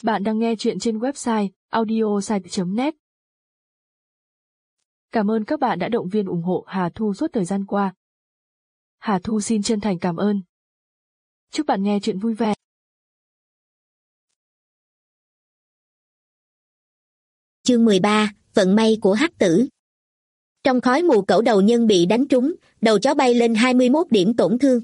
Bạn đang nghe chuyện trên website audiosite.net. Cảm ơn các bạn đã động viên ủng hộ Hà Thu suốt thời gian qua. Hà Thu xin chân thành cảm ơn. Chúc bạn nghe chuyện vui vẻ. Chương 13, vận may của hắc tử. Trong khói mù, cẩu đầu nhân bị đánh trúng, đầu chó bay lên 21 điểm tổn thương.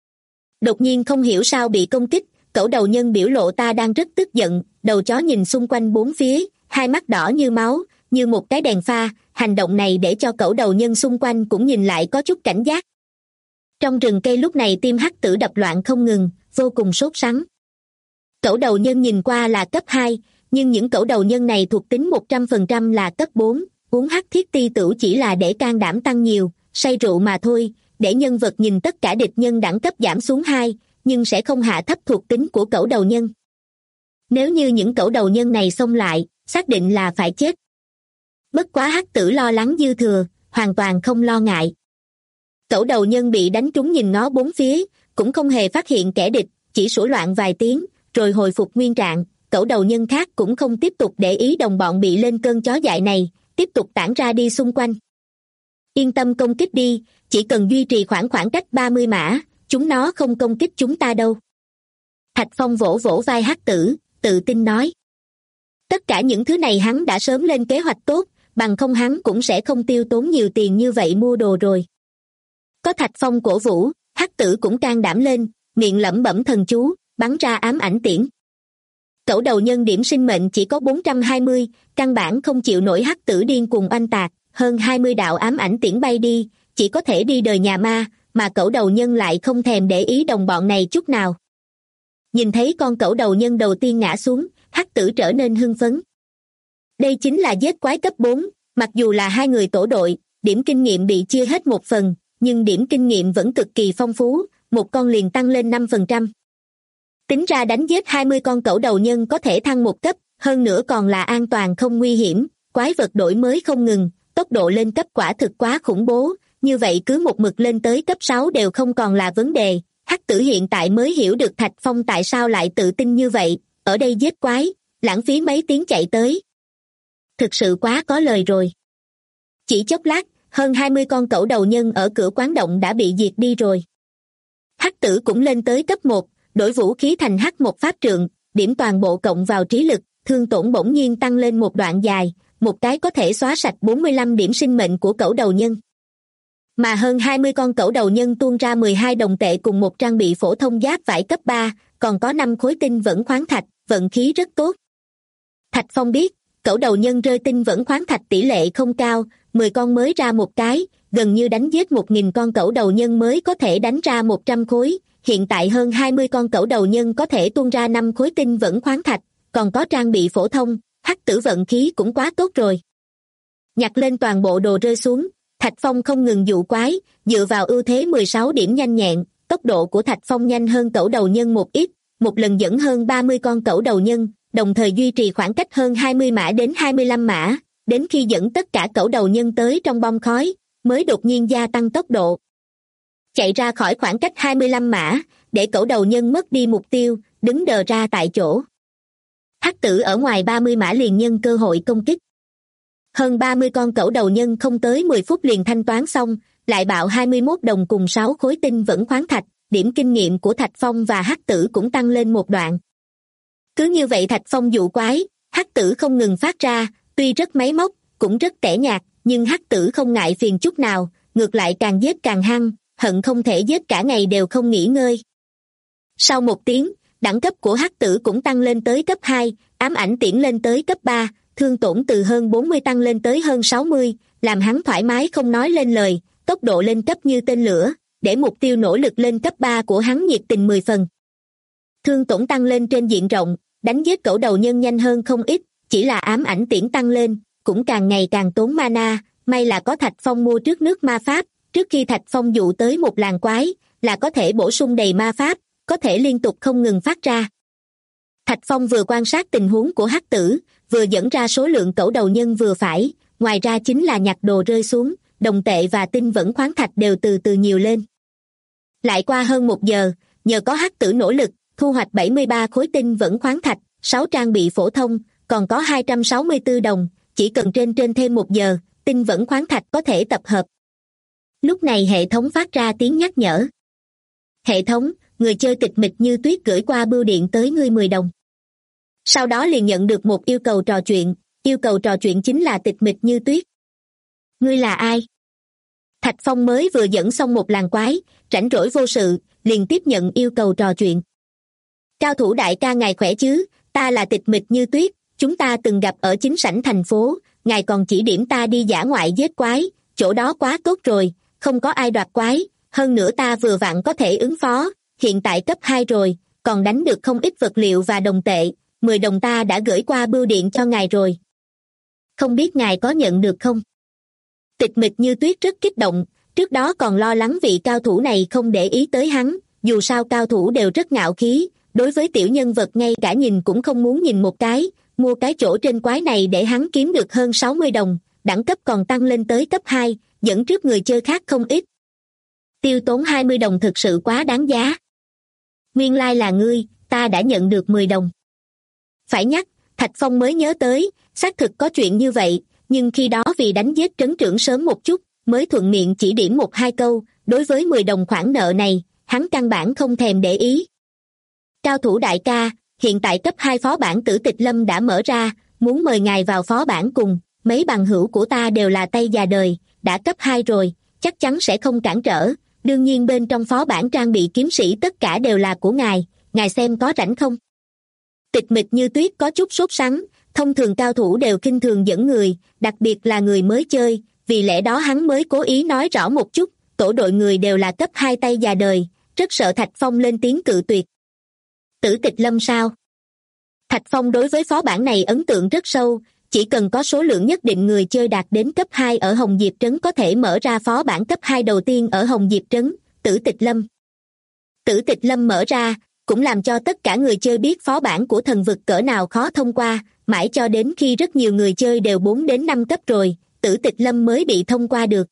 Đột nhiên không hiểu sao bị công kích, cẩu đầu nhân biểu lộ ta đang rất tức giận, đầu chó nhìn xung quanh bốn phía, hai mắt đỏ như máu, như một cái đèn pha, hành động này để cho cẩu đầu nhân xung quanh cũng nhìn lại có chút cảnh giác. Trong rừng cây lúc này tim hắc tử đập loạn không ngừng, vô cùng sốt sắng. Cẩu đầu nhân nhìn qua là cấp 2, nhưng những cẩu đầu nhân này thuộc tính 100% là cấp 4, uống hắc thiết ti tửu chỉ là để can đảm tăng nhiều, say rượu mà thôi, để nhân vật nhìn tất cả địch nhân đẳng cấp giảm xuống 2, nhưng sẽ không hạ thấp thuộc tính của cẩu đầu nhân. Nếu như những cẩu đầu nhân này xông lại, xác định là phải chết. Bất quá hắc tử lo lắng dư thừa, hoàn toàn không lo ngại. Cẩu đầu nhân bị đánh trúng nhìn ngó bốn phía, cũng không hề phát hiện kẻ địch, chỉ sủa loạn vài tiếng, rồi hồi phục nguyên trạng. Cẩu đầu nhân khác cũng không tiếp tục để ý đồng bọn bị lên cơn chó dại này, tiếp tục tản ra đi xung quanh. Yên tâm công kích đi, chỉ cần duy trì khoảng cách 30 mã, chúng nó không công kích chúng ta đâu. Thạch Phong vỗ vỗ vai hắc tử, tự tin nói. Tất cả những thứ này hắn đã sớm lên kế hoạch tốt, bằng không hắn cũng sẽ không tiêu tốn nhiều tiền như vậy mua đồ rồi. Có Thạch Phong cổ vũ, hắc tử cũng can đảm lên, miệng lẩm bẩm thần chú, bắn ra ám ảnh tiễn. Cẩu đầu nhân điểm sinh mệnh chỉ có 420, căn bản không chịu nổi hắc tử điên cuồng oanh tạc, hơn 20 đạo ám ảnh tiễn bay đi, chỉ có thể đi đời nhà ma, mà cẩu đầu nhân lại không thèm để ý đồng bọn này chút nào. Nhìn thấy con cẩu đầu nhân đầu tiên ngã xuống, hắc tử trở nên hưng phấn. Đây chính là giết quái cấp 4, mặc dù là hai người tổ đội, điểm kinh nghiệm bị chia hết một phần, nhưng điểm kinh nghiệm vẫn cực kỳ phong phú, một con liền tăng lên 5%. Tính ra đánh giết 20 con cẩu đầu nhân có thể thăng một cấp, hơn nữa còn là an toàn không nguy hiểm, quái vật đổi mới không ngừng, tốc độ lên cấp quả thực quá khủng bố, như vậy cứ một mực lên tới cấp 6 đều không còn là vấn đề. Hắc tử hiện tại mới hiểu được Thạch Phong tại sao lại tự tin như vậy, ở đây giết quái, lãng phí mấy tiếng chạy tới. Thực sự quá có lời rồi. Chỉ chốc lát, hơn 20 con cẩu đầu nhân ở cửa quán động đã bị diệt đi rồi. Hắc tử cũng lên tới cấp 1, đổi vũ khí thành hắc một pháp trượng, điểm toàn bộ cộng vào trí lực, thương tổn bỗng nhiên tăng lên một đoạn dài, một cái có thể xóa sạch 45 điểm sinh mệnh của cẩu đầu nhân. Mà hơn 20 con cẩu đầu nhân tuôn ra 12 đồng tệ cùng một trang bị phổ thông giáp vải cấp 3, còn có 5 khối tinh vẫn khoáng thạch, vận khí rất tốt. Thạch Phong biết, cẩu đầu nhân rơi tinh vẫn khoáng thạch tỷ lệ không cao, 10 con mới ra một cái, gần như đánh giết 1.000 con cẩu đầu nhân mới có thể đánh ra 100 khối, hiện tại hơn 20 con cẩu đầu nhân có thể tuôn ra 5 khối tinh vẫn khoáng thạch, còn có trang bị phổ thông, hắc tử vận khí cũng quá tốt rồi. Nhặt lên toàn bộ đồ rơi xuống, Thạch Phong không ngừng dụ quái, dựa vào ưu thế 16 điểm nhanh nhẹn, tốc độ của Thạch Phong nhanh hơn cẩu đầu nhân một ít, một lần dẫn hơn 30 con cẩu đầu nhân, đồng thời duy trì khoảng cách hơn 20 mã đến 25 mã, đến khi dẫn tất cả cẩu đầu nhân tới trong bong khói, mới đột nhiên gia tăng tốc độ. Chạy ra khỏi khoảng cách 25 mã, để cẩu đầu nhân mất đi mục tiêu, đứng đờ ra tại chỗ. Hắc tử ở ngoài 30 mã liền nhân cơ hội công kích. Hơn 30 con cẩu đầu nhân không tới 10 phút liền thanh toán xong, lại bạo 21 đồng cùng 6 khối tinh vẫn khoáng thạch, điểm kinh nghiệm của Thạch Phong và hắc tử cũng tăng lên một đoạn. Cứ như vậy Thạch Phong dụ quái, hắc tử không ngừng phát ra, tuy rất máy móc, cũng rất tẻ nhạt, nhưng hắc tử không ngại phiền chút nào, ngược lại càng giết càng hăng, hận không thể giết cả ngày đều không nghỉ ngơi. Sau một tiếng, đẳng cấp của hắc tử cũng tăng lên tới cấp 2, ám ảnh tiễn lên tới cấp 3, thương tổn từ hơn 40 tăng lên tới hơn 60, làm hắn thoải mái không nói lên lời, tốc độ lên cấp như tên lửa, để mục tiêu nỗ lực lên cấp 3 của hắn nhiệt tình 10 phần. Thương tổn tăng lên trên diện rộng, đánh giết cẩu đầu nhân nhanh hơn không ít, chỉ là ám ảnh tiễn tăng lên, cũng càng ngày càng tốn mana, may là có Thạch Phong mua trước nước ma pháp, trước khi Thạch Phong dụ tới một làng quái, là có thể bổ sung đầy ma pháp, có thể liên tục không ngừng phát ra. Thạch Phong vừa quan sát tình huống của hắc tử, vừa dẫn ra số lượng cẩu đầu nhân vừa phải, ngoài ra chính là nhặt đồ rơi xuống, đồng tệ và tinh vẫn khoáng thạch đều từ từ nhiều lên. Lại qua hơn 1 giờ, nhờ có hắc tử nỗ lực, thu hoạch 73 khối tinh vẫn khoáng thạch, 6 trang bị phổ thông, còn có 264 đồng, chỉ cần trên thêm 1 giờ, tinh vẫn khoáng thạch có thể tập hợp. Lúc này hệ thống phát ra tiếng nhắc nhở. Hệ thống, người chơi tịch mịch như tuyết gửi qua bưu điện tới ngươi 10 đồng. Sau đó liền nhận được một yêu cầu trò chuyện, yêu cầu trò chuyện chính là tịch mịch như tuyết. Ngươi là ai? Thạch Phong mới vừa dẫn xong một làng quái, rảnh rỗi vô sự, liền tiếp nhận yêu cầu trò chuyện. Cao thủ đại ca ngài khỏe chứ, ta là tịch mịch như tuyết, chúng ta từng gặp ở chính sảnh thành phố, ngài còn chỉ điểm ta đi dã ngoại giết quái, chỗ đó quá tốt rồi, không có ai đoạt quái, hơn nữa ta vừa vặn có thể ứng phó, hiện tại cấp 2 rồi, còn đánh được không ít vật liệu và đồng tệ, 10 đồng ta đã gửi qua bưu điện cho ngài rồi. Không biết ngài có nhận được không? Tịch mịch như tuyết rất kích động, trước đó còn lo lắng vị cao thủ này không để ý tới hắn, dù sao cao thủ đều rất ngạo khí, đối với tiểu nhân vật ngay cả nhìn cũng không muốn nhìn một cái, mua cái chỗ trên quái này để hắn kiếm được hơn 60 đồng, đẳng cấp còn tăng lên tới cấp 2, dẫn trước người chơi khác không ít. Tiêu tốn 20 đồng thực sự quá đáng giá. Nguyên lai là ngươi, ta đã nhận được 10 đồng. Phải nhắc, Thạch Phong mới nhớ tới, xác thực có chuyện như vậy, nhưng khi đó vì đánh giết trấn trưởng sớm một chút, mới thuận miệng chỉ điểm 1-2 câu, đối với 10 đồng khoản nợ này, hắn căn bản không thèm để ý. Cao thủ đại ca, hiện tại cấp 2 phó bản Tử Tịch Lâm đã mở ra, muốn mời ngài vào phó bản cùng, mấy bằng hữu của ta đều là tay già đời, đã cấp 2 rồi, chắc chắn sẽ không cản trở, đương nhiên bên trong phó bản trang bị kiếm sĩ tất cả đều là của ngài xem có rảnh không? Tịch mịch như tuyết có chút sốt sắng, thông thường cao thủ đều khinh thường dẫn người, đặc biệt là người mới chơi, vì lẽ đó hắn mới cố ý nói rõ một chút, tổ đội người đều là cấp 2 tay già đời, rất sợ Thạch Phong lên tiếng cự tuyệt. Tử Tịch Lâm sao? Thạch Phong đối với phó bản này ấn tượng rất sâu, chỉ cần có số lượng nhất định người chơi đạt đến cấp 2 ở Hồng Diệp Trấn có thể mở ra phó bản cấp 2 đầu tiên ở Hồng Diệp Trấn, Tử Tịch Lâm. Tử Tịch Lâm mở ra, cũng làm cho tất cả người chơi biết phó bản của thần vực cỡ nào khó thông qua, mãi cho đến khi rất nhiều người chơi đều 4 đến 5 cấp rồi, Tử Tịch Lâm mới bị thông qua được.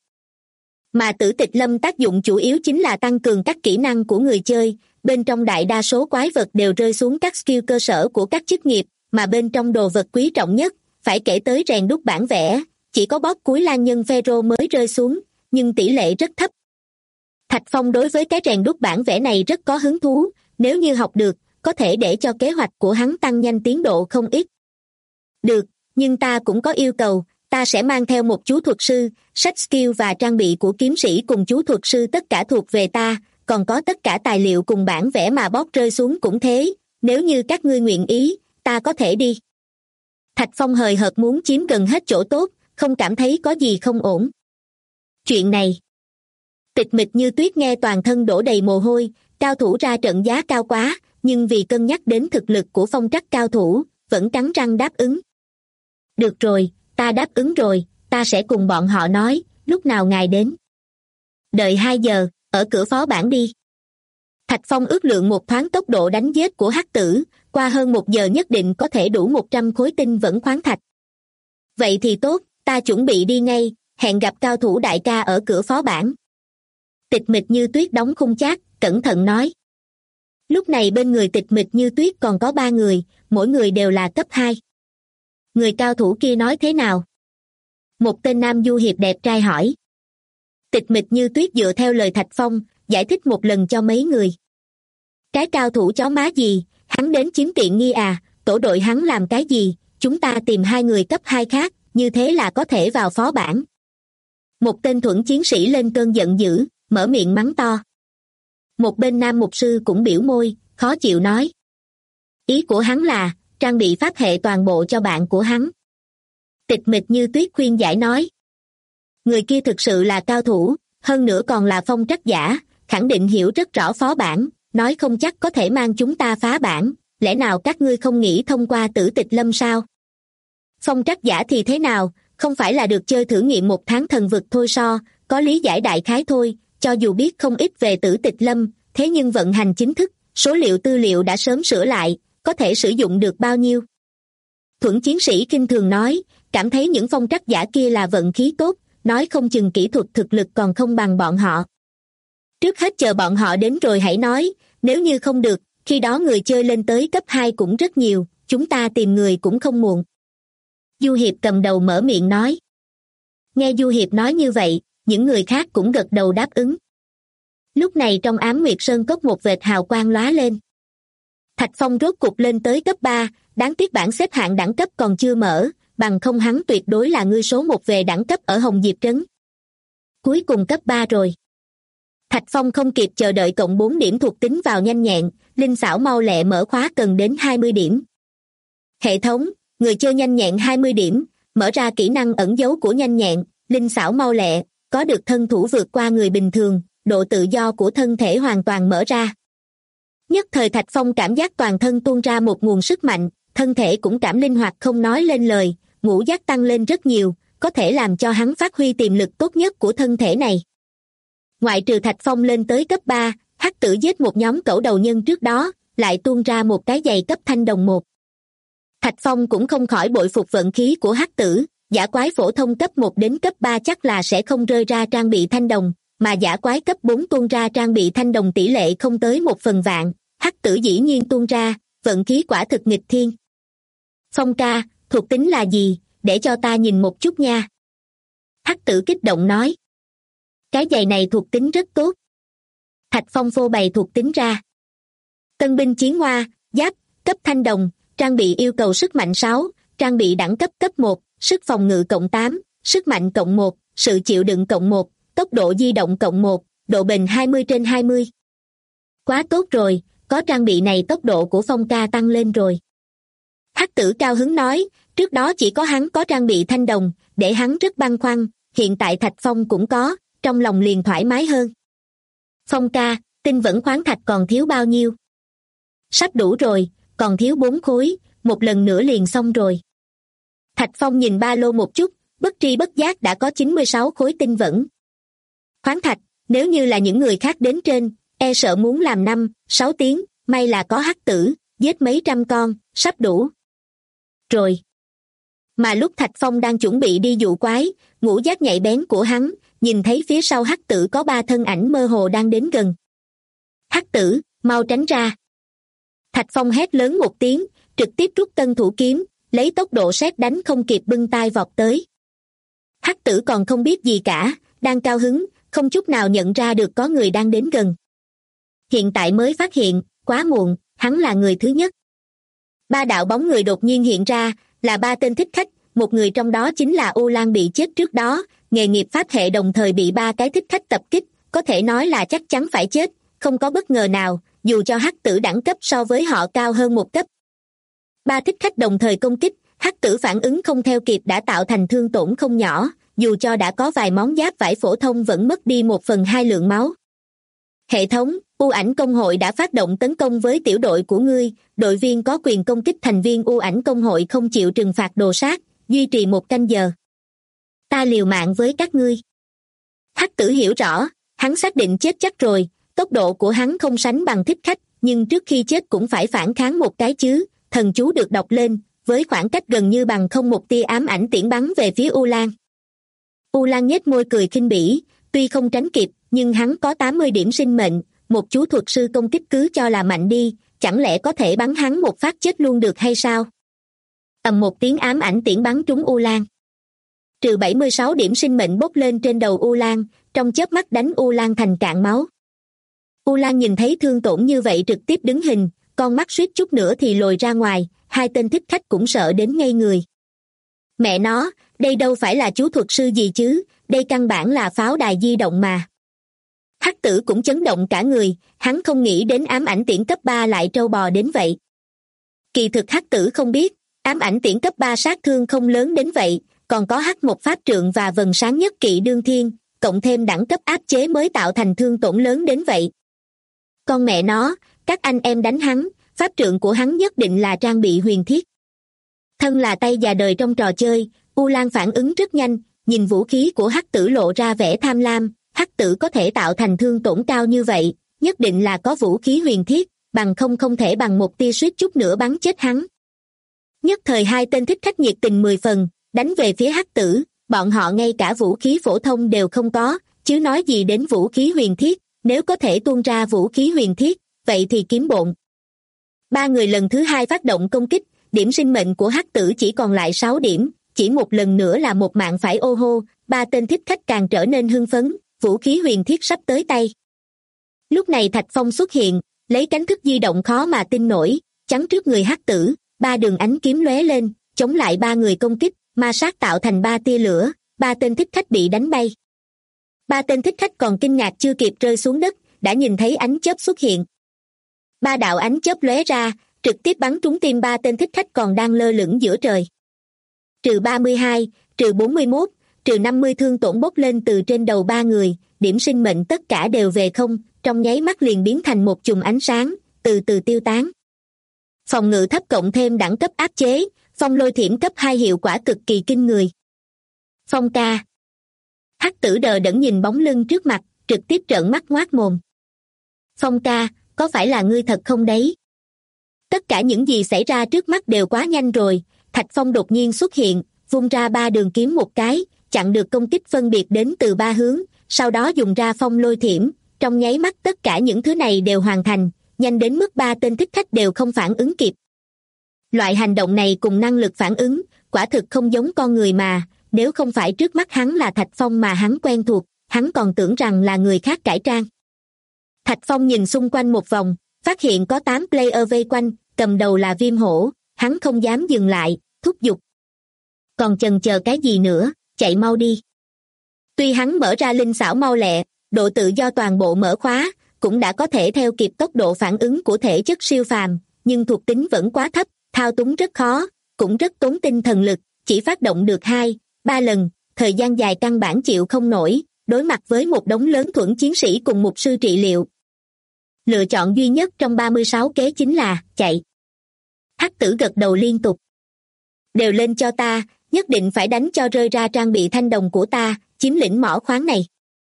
Mà Tử Tịch Lâm tác dụng chủ yếu chính là tăng cường các kỹ năng của người chơi, bên trong đại đa số quái vật đều rơi xuống các skill cơ sở của các chức nghiệp, mà bên trong đồ vật quý trọng nhất, phải kể tới rèn đúc bản vẽ, chỉ có boss cuối lan nhân Phêrô mới rơi xuống, nhưng tỷ lệ rất thấp. Thạch Phong đối với cái rèn đúc bản vẽ này rất có hứng thú, nếu như học được, có thể để cho kế hoạch của hắn tăng nhanh tiến độ không ít. Được, nhưng ta cũng có yêu cầu, ta sẽ mang theo một chú thuật sư, sách skill và trang bị của kiếm sĩ cùng chú thuật sư tất cả thuộc về ta, còn có tất cả tài liệu cùng bản vẽ mà boss rơi xuống cũng thế, nếu như các ngươi nguyện ý, ta có thể đi. Thạch Phong hời hợt muốn chiếm gần hết chỗ tốt, không cảm thấy có gì không ổn. Chuyện này. Tịch mịch như tuyết nghe toàn thân đổ đầy mồ hôi, cao thủ ra trận giá cao quá, nhưng vì cân nhắc đến thực lực của phong trắc cao thủ, vẫn cắn răng đáp ứng. Được rồi, ta đáp ứng rồi, ta sẽ cùng bọn họ nói, lúc nào ngài đến. Đợi 2 giờ, ở cửa phó bản đi. Thạch Phong ước lượng một thoáng tốc độ đánh giết của hắc tử, qua hơn 1 giờ nhất định có thể đủ 100 khối tinh vẫn khoáng thạch. Vậy thì tốt, ta chuẩn bị đi ngay, hẹn gặp cao thủ đại ca ở cửa phó bản. Tịch mịch như tuyết đóng khung chát, cẩn thận nói. Lúc này bên người tịch mịch như tuyết còn có 3 người, mỗi người đều là cấp 2. Người cao thủ kia nói thế nào? Một tên nam du hiệp đẹp trai hỏi. Tịch mịch như tuyết dựa theo lời Thạch Phong, giải thích một lần cho mấy người. Cái cao thủ chó má gì, hắn đến chiếm tiện nghi à, tổ đội hắn làm cái gì, chúng ta tìm 2 người cấp 2 khác, như thế là có thể vào phó bản. Một tên thuẫn chiến sĩ lên cơn giận dữ, mở miệng mắng to. Một bên nam mục sư cũng biểu môi, khó chịu nói. Ý của hắn là, trang bị pháp hệ toàn bộ cho bạn của hắn. Tịch mịch như tuyết khuyên giải nói. Người kia thực sự là cao thủ, hơn nữa còn là phong trắc giả, khẳng định hiểu rất rõ phó bản, nói không chắc có thể mang chúng ta phá bản, lẽ nào các ngươi không nghĩ thông qua Tử Tịch Lâm sao? Phong trắc giả thì thế nào, không phải là được chơi thử nghiệm 1 tháng thần vực thôi sao, có lý giải đại khái thôi, cho dù biết không ít về Tử Tịch Lâm, thế nhưng vận hành chính thức, số liệu tư liệu đã sớm sửa lại, có thể sử dụng được bao nhiêu? Thuẫn chiến sĩ kinh thường nói, cảm thấy những phong trắc giả kia là vận khí tốt, nói không chừng kỹ thuật thực lực còn không bằng bọn họ. Trước hết chờ bọn họ đến rồi hãy nói, nếu như không được, khi đó người chơi lên tới cấp 2 cũng rất nhiều, chúng ta tìm người cũng không muộn. Du Hiệp cầm đầu mở miệng nói. Nghe Du Hiệp nói như vậy, những người khác cũng gật đầu đáp ứng. Lúc này trong Ám Nguyệt Sơn Cốc một vệt hào quang lóa lên. Thạch Phong rốt cục lên tới cấp 3, đáng tiếc bảng xếp hạng đẳng cấp còn chưa mở, bằng không hắn tuyệt đối là người số 1 về đẳng cấp ở Hồng Diệp Trấn. Cuối cùng cấp 3 rồi. Thạch Phong không kịp chờ đợi cộng 4 điểm thuộc tính vào nhanh nhẹn, linh xảo mau lẹ mở khóa cần đến 20 điểm. Hệ thống, người chơi nhanh nhẹn 20 điểm, mở ra kỹ năng ẩn dấu của nhanh nhẹn, linh xảo mau lẹ, có được thân thủ vượt qua người bình thường, độ tự do của thân thể hoàn toàn mở ra. Nhất thời Thạch Phong cảm giác toàn thân tuôn ra một nguồn sức mạnh, thân thể cũng cảm linh hoạt không nói lên lời, ngũ giác tăng lên rất nhiều, có thể làm cho hắn phát huy tiềm lực tốt nhất của thân thể này. Ngoại trừ Thạch Phong lên tới cấp 3, Hắc Tử giết một nhóm cẩu đầu nhân trước đó, lại tuôn ra một cái giày cấp thanh đồng 1. Thạch Phong cũng không khỏi bội phục vận khí của Hắc Tử, dã quái phổ thông cấp 1 đến cấp 3 chắc là sẽ không rơi ra trang bị thanh đồng, mà dã quái cấp 4 tuôn ra trang bị thanh đồng tỷ lệ không tới 1/1000, Hắc Tử dĩ nhiên tuôn ra, vận khí quả thực nghịch thiên. Phong ca, thuộc tính là gì, để cho ta nhìn một chút nha. Hắc Tử kích động nói. Cái giày này thuộc tính rất tốt. Thạch Phong phô bày thuộc tính ra. Tân binh chiến hoa, giáp, cấp thanh đồng, trang bị yêu cầu sức mạnh 6, trang bị đẳng cấp cấp 1, sức phòng ngự cộng 8, sức mạnh cộng 1, sự chịu đựng cộng 1, tốc độ di động cộng 1, độ bền 20/20. Quá tốt rồi, có trang bị này tốc độ của Phong ca tăng lên rồi. Hắc Tử cao hứng nói, trước đó chỉ có hắn có trang bị thanh đồng, để hắn rất băn khoăn, hiện tại Thạch Phong cũng có, trong lòng liền thoải mái hơn. Phong ca, tinh vẫn khoáng thạch còn thiếu bao nhiêu? Sắp đủ rồi, còn thiếu 4 khối, một lần nữa liền xong rồi. Thạch Phong nhìn ba lô một chút, bất tri bất giác đã có 96 khối tinh vẫn. Khoáng thạch, nếu như là những người khác đến trên, e sợ muốn làm 5-6 tiếng, may là có Hắc Tử, giết mấy trăm con, sắp đủ. Rồi. Mà lúc Thạch Phong đang chuẩn bị đi dụ quái, ngũ giác nhạy bén của hắn, nhìn thấy phía sau Hắc Tử có 3 thân ảnh mơ hồ đang đến gần. Hắc Tử, mau tránh ra. Thạch Phong hét lớn một tiếng, trực tiếp rút tân thủ kiếm, lấy tốc độ sét đánh không kịp bưng tay vọt tới. Hắc Tử còn không biết gì cả, đang cao hứng, không chút nào nhận ra được có người đang đến gần. Hiện tại mới phát hiện, quá muộn, hắn là người thứ nhất. 3 đạo bóng người đột nhiên hiện ra, là 3 tên thích khách, một người trong đó chính là U Lan bị chết trước đó, nghề nghiệp pháp hệ đồng thời bị 3 cái thích khách tập kích, có thể nói là chắc chắn phải chết, không có bất ngờ nào, dù cho Hắc Tử đẳng cấp so với họ cao hơn một cấp. 3 thích khách đồng thời công kích, Hắc Tử phản ứng không theo kịp đã tạo thành thương tổn không nhỏ, dù cho đã có vài món giáp vải phổ thông vẫn mất đi 1/2 lượng máu. Hệ thống, U Ảnh Công hội đã phát động tấn công với tiểu đội của ngươi, đội viên có quyền công kích thành viên U Ảnh Công hội không chịu trừng phạt đồ sát, duy trì 1 canh giờ. Ta liều mạng với các ngươi. Hắc Tử hiểu rõ, hắn xác định chết chắc rồi, tốc độ của hắn không sánh bằng thích khách, nhưng trước khi chết cũng phải phản kháng một cái chứ, thần chú được đọc lên, với khoảng cách gần như bằng không một tia ám ảnh tiễn bắn về phía U Lan. U Lan nhếch môi cười khinh bỉ, tuy không tránh kịp, nhưng hắn có 80 điểm sinh mệnh, một chú thuật sư công kích cứ cho là mạnh đi, chẳng lẽ có thể bắn hắn một phát chết luôn được hay sao? Ầm một tiếng ám ảnh tiễn bắn trúng U Lan. Trừ 76 điểm sinh mệnh bốc lên trên đầu U Lan, trong chớp mắt đánh U Lan thành cạn máu. U Lan nhìn thấy thương tổn như vậy trực tiếp đứng hình, con mắt suýt chút nữa thì lồi ra ngoài, 2 tên thích khách cũng sợ đến ngây người. Mẹ nó, đây đâu phải là chú thuật sư gì chứ, đây căn bản là pháo đài di động mà. Hắc Tử cũng chấn động cả người, hắn không nghĩ đến ám ảnh tiễn cấp 3 lại trâu bò đến vậy. Kỳ thực Hắc Tử không biết, ám ảnh tiễn cấp 3 sát thương không lớn đến vậy, còn có hắc một pháp trượng và vần sáng nhất kỵ đương thiên, cộng thêm đẳng cấp áp chế mới tạo thành thương tổn lớn đến vậy. Con mẹ nó, các anh em đánh hắn, pháp trượng của hắn nhất định là trang bị huyền thiết. Thân là tay già đời trong trò chơi, U Lan phản ứng rất nhanh, nhìn vũ khí của Hắc Tử lộ ra vẻ tham lam, Hắc Tử có thể tạo thành thương tổn cao như vậy, nhất định là có vũ khí huyền thiết, bằng không thể bằng một tia suýt chút nữa bắn chết hắn. Nhất thời 2 tên thích khách nhiệt tình 10 phần, đánh về phía Hắc Tử, bọn họ ngay cả vũ khí phổ thông đều không có, chứ nói gì đến vũ khí huyền thiết, nếu có thể tuôn ra vũ khí huyền thiết, vậy thì kiếm bộn. 3 người lần thứ 2 phát động công kích, điểm sinh mệnh của hắc tử chỉ còn lại 6 điểm, chỉ một lần nữa là một mạng phải ô hô. Ba tên thích khách càng trở nên hưng phấn, vũ khí huyền thiết sắp tới tay. Lúc này Thạch Phong xuất hiện, lấy cánh thức di động khó mà tin nổi, chắn trước người hắc tử, ba đường ánh kiếm lóe lên, chống lại ba người công kích, ma sát tạo thành ba tia lửa, ba tên thích khách bị đánh bay. Ba tên thích khách còn kinh ngạc chưa kịp rơi xuống đất, đã nhìn thấy ánh chớp xuất hiện. Ba đạo ánh chớp lóe ra, trực tiếp bắn trúng tim ba tên thích khách còn đang lơ lửng giữa trời. Trừ 32, trừ 41, trừ 50 thương tổn bốc lên từ trên đầu ba người, điểm sinh mệnh tất cả đều về không, trong nháy mắt liền biến thành một chùm ánh sáng, từ từ tiêu tán. Phòng ngự thấp cộng thêm đẳng cấp áp chế, phong lôi thiểm cấp 2 hiệu quả cực kỳ kinh người. Phong ca. Hắc tử đờ đẫn nhìn bóng lưng trước mặt, trực tiếp trợn mắt ngoác mồm. Phong ca, có phải là ngươi thật không đấy? Tất cả những gì xảy ra trước mắt đều quá nhanh rồi. Thạch Phong đột nhiên xuất hiện, vung ra ba đường kiếm một cái, chặn được công kích phân biệt đến từ ba hướng, sau đó dùng ra phong lôi thiểm, trong nháy mắt tất cả những thứ này đều hoàn thành, nhanh đến mức ba tên thích khách đều không phản ứng kịp. Loại hành động này cùng năng lực phản ứng, quả thực không giống con người mà, nếu không phải trước mắt hắn là Thạch Phong mà hắn quen thuộc, hắn còn tưởng rằng là người khác cải trang. Thạch Phong nhìn xung quanh một vòng, phát hiện có 8 player vây quanh, cầm đầu là Viêm Hổ, hắn không dám dừng lại, thúc giục. Còn chần chờ cái gì nữa, chạy mau đi. Tuy hắn mở ra linh xảo mau lẹ, độ tự do toàn bộ mở khóa, cũng đã có thể theo kịp tốc độ phản ứng của thể chất siêu phàm, nhưng thuộc tính vẫn quá thấp, thao túng rất khó, cũng rất tốn tinh thần lực, chỉ phát động được 2, 3 lần, thời gian dài căn bản chịu không nổi, đối mặt với một đống lớn thuẫn chiến sĩ cùng mục sư trị liệu. Lựa chọn duy nhất trong 36 kế chính là chạy. Hắc tử gật đầu liên tục. Đều lên cho ta, nhất định phải đánh cho rơi ra trang bị thanh đồng của ta, chiếm lĩnh mỏ khoáng này.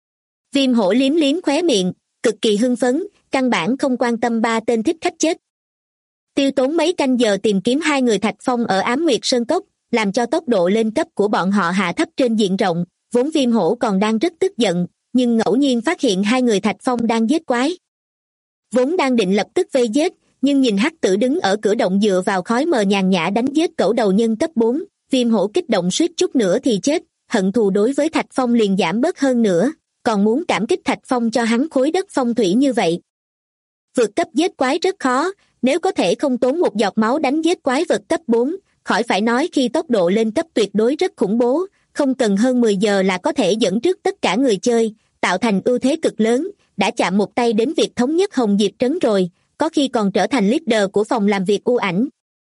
Viêm Hổ liếm liếm khóe miệng, cực kỳ hưng phấn, căn bản không quan tâm ba tên thích khách chết. Tiêu tốn mấy canh giờ tìm kiếm hai người Thạch Phong ở Ám Nguyệt Sơn Cốc, làm cho tốc độ lên cấp của bọn họ hạ thấp trên diện rộng, vốn Viêm Hổ còn đang rất tức giận, nhưng ngẫu nhiên phát hiện hai người Thạch Phong đang giết quái. Vốn đang định lập tức vây giết, nhưng nhìn hắc tử đứng ở cửa động dựa vào khói mờ nhàn nhã đánh giết cẩu đầu nhân cấp 4, Viêm Hổ kích động suýt chút nữa thì chết, hận thù đối với Thạch Phong liền giảm bớt hơn nữa, còn muốn cảm kích Thạch Phong cho hắn khối đất phong thủy như vậy. Vượt cấp giết quái rất khó, nếu có thể không tốn một giọt máu đánh giết quái vật cấp 4, khỏi phải nói khi tốc độ lên cấp tuyệt đối rất khủng bố, không cần hơn 10 giờ là có thể dẫn trước tất cả người chơi, tạo thành ưu thế cực lớn, đã chạm một tay đến việc thống nhất Hồng Diệp Trấn rồi, có khi còn trở thành leader của phòng làm việc u ảnh.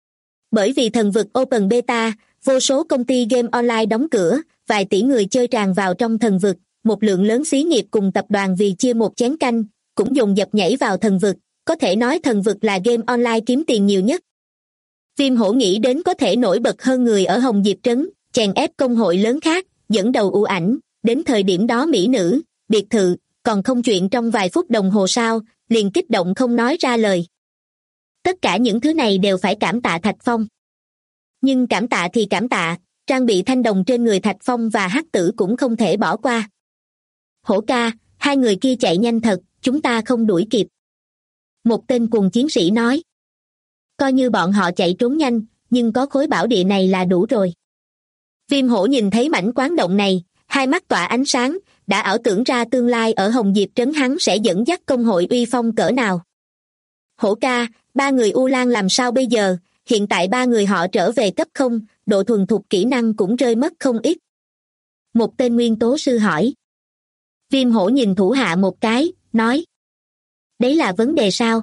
Bởi vì thần vực Open Beta, vô số công ty game online đóng cửa, vài tỷ người chơi tràn vào trong thần vực, một lượng lớn xí nghiệp cùng tập đoàn vì chia một chén canh, cũng dồn dập nhảy vào thần vực, có thể nói thần vực là game online kiếm tiền nhiều nhất. Viêm Hổ nghĩ đến có thể nổi bật hơn người ở Hồng Diệp Trấn, chèn ép công hội lớn khác, dẫn đầu u ảnh, đến thời điểm đó mỹ nữ, biệt thự, còn không chuyện trong vài phút đồng hồ sau, liền kích động không nói ra lời. Tất cả những thứ này đều phải cảm tạ Thạch Phong. Nhưng cảm tạ thì cảm tạ, trang bị thanh đồng trên người Thạch Phong và hắc tử cũng không thể bỏ qua. Hổ ca, hai người kia chạy nhanh thật, chúng ta không đuổi kịp. Một tên cùng chiến sĩ nói. Coi như bọn họ chạy trốn nhanh, nhưng có khối bảo địa này là đủ rồi. Viêm Hổ nhìn thấy mảnh quán động này, hai mắt tỏa ánh sáng, đã ảo tưởng ra tương lai ở Hồng Diệp Trấn hắn sẽ dẫn dắt công hội uy phong cỡ nào. Hổ ca, ba người U Lan làm sao bây giờ, hiện tại ba người họ trở về cấp 0, độ thuần thục kỹ năng cũng rơi mất không ít. Một tên nguyên tố sư hỏi. Viêm Hổ nhìn thủ hạ một cái, nói. Đấy là vấn đề sao?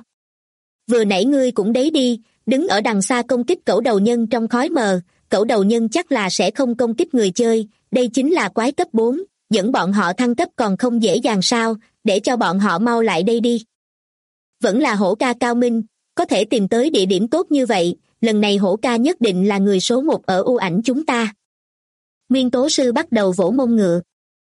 Vừa nãy ngươi cũng đấy đi, đứng ở đằng xa công kích cẩu đầu nhân trong khói mờ, cẩu đầu nhân chắc là sẽ không công kích người chơi, đây chính là quái cấp 4, dẫn bọn họ thăng cấp còn không dễ dàng sao, để cho bọn họ mau lại đây đi. Vẫn là Hổ ca cao minh, có thể tìm tới địa điểm tốt như vậy, lần này Hổ ca nhất định là người số 1 ở u ảnh chúng ta. Nguyên tố sư bắt đầu vỗ mông ngựa.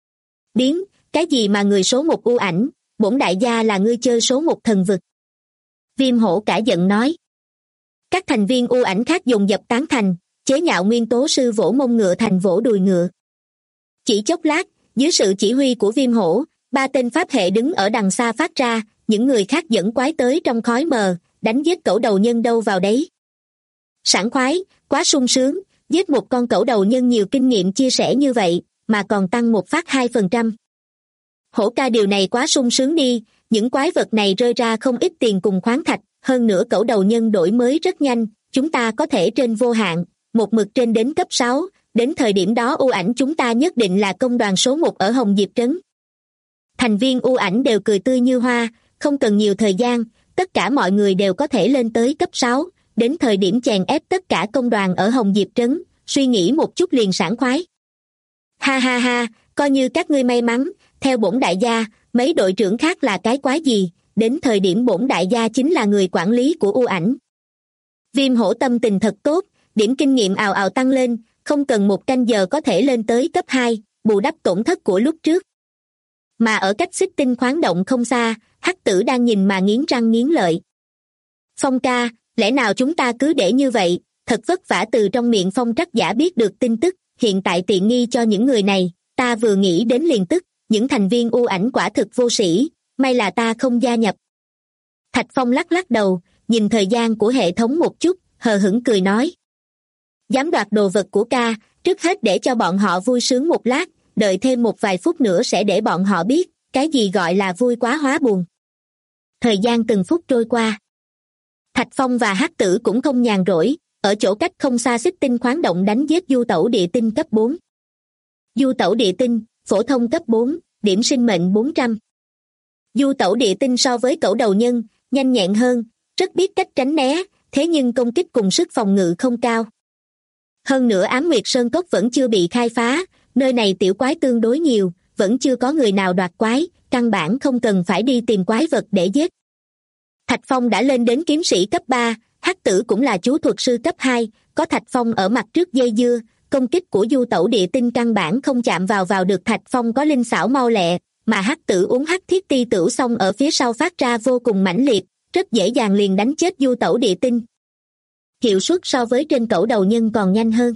Biến, cái gì mà người số 1 u ảnh, bổn đại gia là ngươi chơi số 1 thần vực. Viêm Hổ cả giận nói. Các thành viên u ảnh khác dồn dập tán thành, chế nhạo nguyên tố sư vỗ mông ngựa thành vỗ đùi ngựa. Chỉ chốc lát, dưới sự chỉ huy của Viêm Hổ, ba tên pháp hệ đứng ở đằng xa phát ra, những người khác dẫn quái tới trong khói mờ, đánh giết cẩu đầu nhân đâu vào đấy. Sảng khoái, quá sung sướng, giết một con cẩu đầu nhân nhiều kinh nghiệm chia sẻ như vậy, mà còn tăng một phát 2%. Hổ ca, điều này quá sung sướng đi, những quái vật này rơi ra không ít tiền cùng khoáng thạch, hơn nữa cẩu đầu nhân đổi mới rất nhanh, chúng ta có thể trên vô hạn, một mực trên đến cấp 6, đến thời điểm đó U Ảnh chúng ta nhất định là công đoàn số 1 ở Hồng Diệp Trấn. Thành viên U Ảnh đều cười tươi như hoa, không cần nhiều thời gian, tất cả mọi người đều có thể lên tới cấp 6, đến thời điểm chèn ép tất cả công đoàn ở Hồng Diệp Trấn, suy nghĩ một chút liền sảng khoái. Ha ha ha, coi như các ngươi may mắn, theo bổn đại gia, mấy đội trưởng khác là cái quái gì, đến thời điểm bổn đại gia chính là người quản lý của U Ảnh. Viêm hổ tâm tình thật tốt, điểm kinh nghiệm ào ào tăng lên, không cần một canh giờ có thể lên tới cấp 2, bù đắp tổn thất của lúc trước. Mà ở cách xích tinh khoáng động không xa, Hắc Tử đang nhìn mà nghiến răng nghiến lợi. Phong ca, lẽ nào chúng ta cứ để như vậy, thật vất vả từ trong miệng Phong Trắc Giả biết được tin tức, hiện tại tiện nghi cho những người này, ta vừa nghĩ đến liền tức, những thành viên U Ảnh quả thực vô sĩ, may là ta không gia nhập. Thạch Phong lắc lắc đầu, nhìn thời gian của hệ thống một chút, hờ hững cười nói. Dám đoạt đồ vật của ca, trước hết để cho bọn họ vui sướng một lát, đợi thêm một vài phút nữa sẽ để bọn họ biết, cái gì gọi là vui quá hóa buồn. Thời gian từng phút trôi qua. Thạch Phong và Hắc Tử cũng không nhàn rỗi, ở chỗ cách không xa xích tinh khoáng động đánh giết du tẩu địa tinh cấp 4. Du tẩu địa tinh, phổ thông cấp 4, điểm sinh mệnh 400. Du tẩu địa tinh so với cẩu đầu nhân, nhanh nhẹn hơn, rất biết cách tránh né, thế nhưng công kích cùng sức phòng ngự không cao. Hơn nữa Ám Nguyệt Sơn Cốc vẫn chưa bị khai phá, nơi này tiểu quái tương đối nhiều, vẫn chưa có người nào đoạt quái, căn bản không cần phải đi tìm quái vật để giết. Thạch Phong đã lên đến kiếm sĩ cấp 3, Hắc Tử cũng là chú thuật sư cấp 2, có Thạch Phong ở mặt trước dây dưa, công kích của du tẩu địa tinh căn bản không chạm vào được. Thạch Phong có linh xảo mau lẹ, mà Hắc Tử uống hắc thiết ti tửu xong ở phía sau phát ra vô cùng mãnh liệt, rất dễ dàng liền đánh chết du tẩu địa tinh. Hiệu suất so với trên cẩu đầu nhân còn nhanh hơn.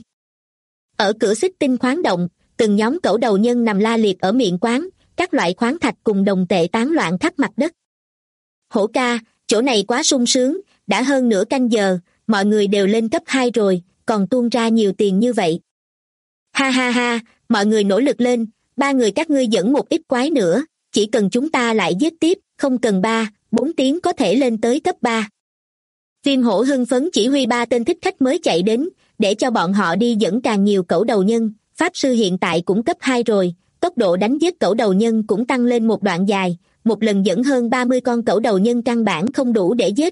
Ở cửa xích tinh khoáng động, từng nhóm cẩu đầu nhân nằm la liệt ở miệng quán, các loại khoáng thạch cùng đồng tệ tán loạn khắp mặt đất. Hổ ca, chỗ này quá sung sướng, đã hơn nửa canh giờ, mọi người đều lên cấp 2 rồi, còn tuôn ra nhiều tiền như vậy. Ha ha ha, mọi người nỗ lực lên, 3 người các ngươi dẫn một ít quái nữa, chỉ cần chúng ta lại giết tiếp, không cần 3-4 tiếng có thể lên tới cấp 3. Viêm hổ hưng phấn chỉ huy 3 tên thích khách mới chạy đến, để cho bọn họ đi dẫn càng nhiều cẩu đầu nhân, pháp sư hiện tại cũng cấp 2 rồi, tốc độ đánh giết cẩu đầu nhân cũng tăng lên một đoạn dài, một lần dẫn hơn 30 con cẩu đầu nhân căn bản không đủ để giết.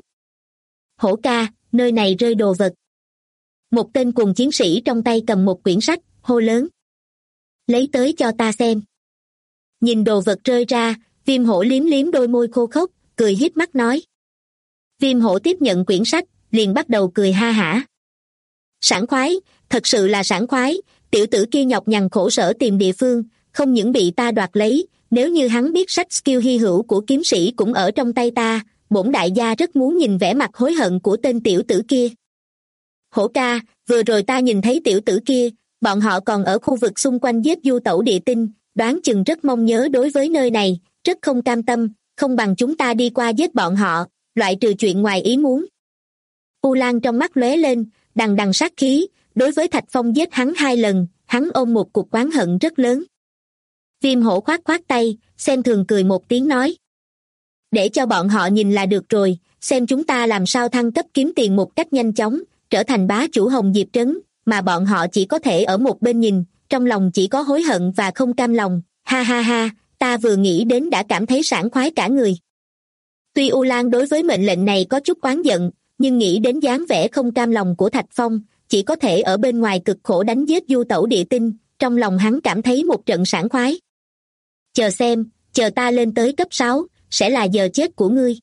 Hổ ca, nơi này rơi đồ vật. Một tên cùng chiến sĩ trong tay cầm một quyển sách, hô lớn. Lấy tới cho ta xem. Nhìn đồ vật rơi ra, Viêm hổ liếm liếm đôi môi khô khốc, cười híp mắt nói. Viêm hổ tiếp nhận quyển sách, liền bắt đầu cười ha hả. Sảng khoái, thật sự là sảng khoái, tiểu tử kia nhọc nhằn khổ sở tìm địa phương, không những bị ta đoạt lấy, nếu như hắn biết sách skill hy hữu của kiếm sĩ cũng ở trong tay ta, bổn đại gia rất muốn nhìn vẻ mặt hối hận của tên tiểu tử kia. Hổ ca, vừa rồi ta nhìn thấy tiểu tử kia, bọn họ còn ở khu vực xung quanh giết du tẩu địa tinh, đoán chừng rất mong nhớ đối với nơi này, rất không cam tâm, không bằng chúng ta đi qua giết bọn họ, loại trừ chuyện ngoài ý muốn. U Lan trong mắt lóe lên, đằng đằng sát khí, đối với Thạch Phong giết hắn 2 lần, hắn ôm một cục oán hận rất lớn. Viêm hổ khoát khoát tay, xem thường cười một tiếng nói. Để cho bọn họ nhìn là được rồi, xem chúng ta làm sao thăng cấp kiếm tiền một cách nhanh chóng, trở thành bá chủ Hồng Diệp Trấn, mà bọn họ chỉ có thể ở một bên nhìn, trong lòng chỉ có hối hận và không cam lòng, ha ha ha, ta vừa nghĩ đến đã cảm thấy sảng khoái cả người. Tuy U Lan đối với mệnh lệnh này có chút oán giận, nhưng nghĩ đến dáng vẻ không cam lòng của Thạch Phong, chỉ có thể ở bên ngoài cực khổ đánh giết du tẩu địa tinh, trong lòng hắn cảm thấy một trận sảng khoái. Chờ xem, chờ ta lên tới cấp 6, sẽ là giờ chết của ngươi.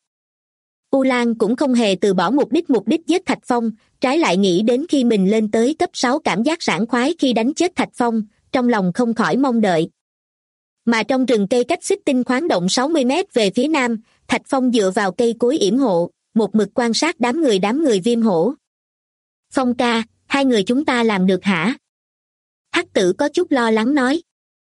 U Lan cũng không hề từ bỏ mục đích giết Thạch Phong, trái lại nghĩ đến khi mình lên tới cấp 6 cảm giác sảng khoái khi đánh chết Thạch Phong, trong lòng không khỏi mong đợi. Mà trong rừng cây cách xích tinh khoáng động 60 mét về phía nam, Thạch Phong dựa vào cây cối yểm hộ, một mực quan sát đám người Viêm hổ. Phong ca, 2 người chúng ta làm được hả? Hắc Tử có chút lo lắng nói.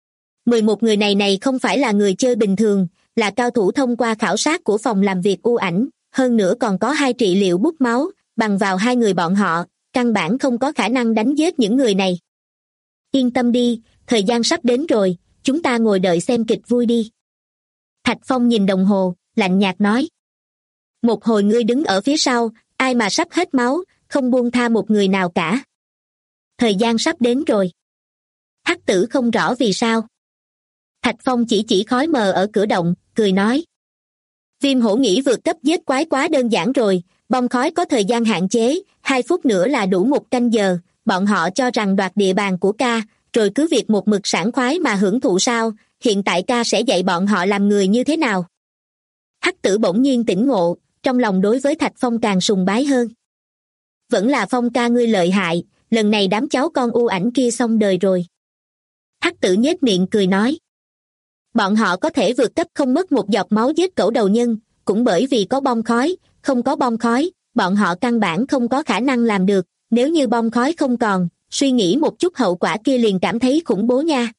11 người này không phải là người chơi bình thường, là cao thủ thông qua khảo sát của phòng làm việc U Ảnh, hơn nữa còn có 2 trị liệu bút máu, bằng vào 2 người bọn họ, căn bản không có khả năng đánh giết những người này. Yên tâm đi, thời gian sắp đến rồi, chúng ta ngồi đợi xem kịch vui đi. Thạch Phong nhìn đồng hồ, lạnh nhạt nói. Một hồi ngươi đứng ở phía sau, ai mà sắp hết máu, không buông tha một người nào cả. Thời gian sắp đến rồi. Hắc Tử không rõ vì sao. Thạch Phong chỉ khói mờ ở cửa động, cười nói. Viêm hổ nghĩ vượt cấp giết quái quá đơn giản rồi, bom khói có thời gian hạn chế, 2 phút nữa là đủ 1 canh giờ, bọn họ cho rằng đoạt địa bàn của ca, rồi cứ việc một mực sảng khoái mà hưởng thụ sao, hiện tại ca sẽ dạy bọn họ làm người như thế nào. Hắc Tử bỗng nhiên tỉnh ngộ, trong lòng đối với Thạch Phong càng sùng bái hơn. Vẫn là Phong ca ngươi lợi hại, lần này đám cháu con u ảnh kia xong đời rồi. Hắc Tử nhếch miệng cười nói. Bọn họ có thể vượt cấp không mất một giọt máu giết cẩu đầu nhân, cũng bởi vì có bom khói, không có bom khói, bọn họ căn bản không có khả năng làm được, nếu như bom khói không còn, suy nghĩ một chút hậu quả kia liền cảm thấy khủng bố nha.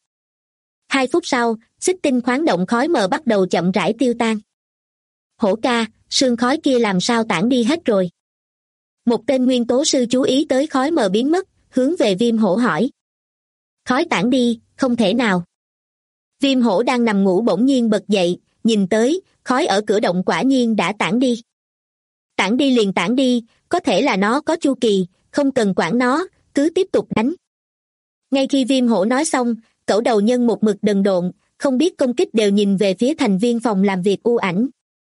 2 phút sau, xích tinh khoáng động khói mờ bắt đầu chậm rãi tiêu tan. Hổ ca, sương khói kia làm sao tản đi hết rồi? Một tên nguyên tố sư chú ý tới khói mờ biến mất, hướng về Viêm Hổ hỏi. Khói tản đi, không thể nào. Viêm Hổ đang nằm ngủ bỗng nhiên bật dậy, nhìn tới, khói ở cửa động quả nhiên đã tản đi. Tản đi liền tản đi, có thể là nó có chu kỳ, không cần quản nó, cứ tiếp tục đánh. Ngay khi Viêm Hổ nói xong, cẩu đầu nhân một mực đần độn, không biết công kích đều nhìn về phía thành viên phòng làm việc u ảnh.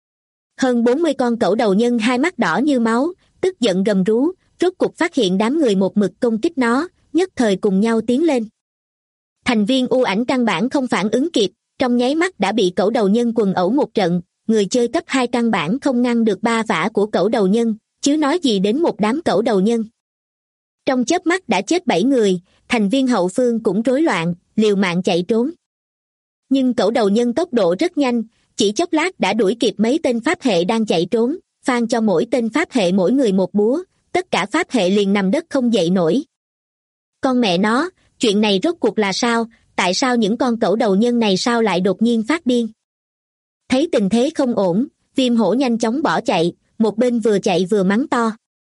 Hơn 40 con cẩu đầu nhân hai mắt đỏ như máu, tức giận gầm rú, rốt cục phát hiện đám người một mực công kích nó, nhất thời cùng nhau tiến lên. Thành viên u ảnh căn bản không phản ứng kịp, trong nháy mắt đã bị cẩu đầu nhân quần ẩu một trận, người chơi cấp 2 căn bản không ngăn được ba vả của cẩu đầu nhân, chứ nói gì đến một đám cẩu đầu nhân. Trong chớp mắt đã chết 7 người, thành viên hậu phương cũng rối loạn, liều mạng chạy trốn. Nhưng cẩu đầu nhân tốc độ rất nhanh, chỉ chốc lát đã đuổi kịp mấy tên pháp hệ đang chạy trốn, phan cho mỗi tên pháp hệ mỗi người một búa, tất cả pháp hệ liền nằm đất không dậy nổi. Con mẹ nó, chuyện này rốt cuộc là sao, tại sao những con cẩu đầu nhân này sao lại đột nhiên phát điên? Thấy tình thế không ổn, Viêm Hổ nhanh chóng bỏ chạy, một bên vừa chạy vừa mắng to.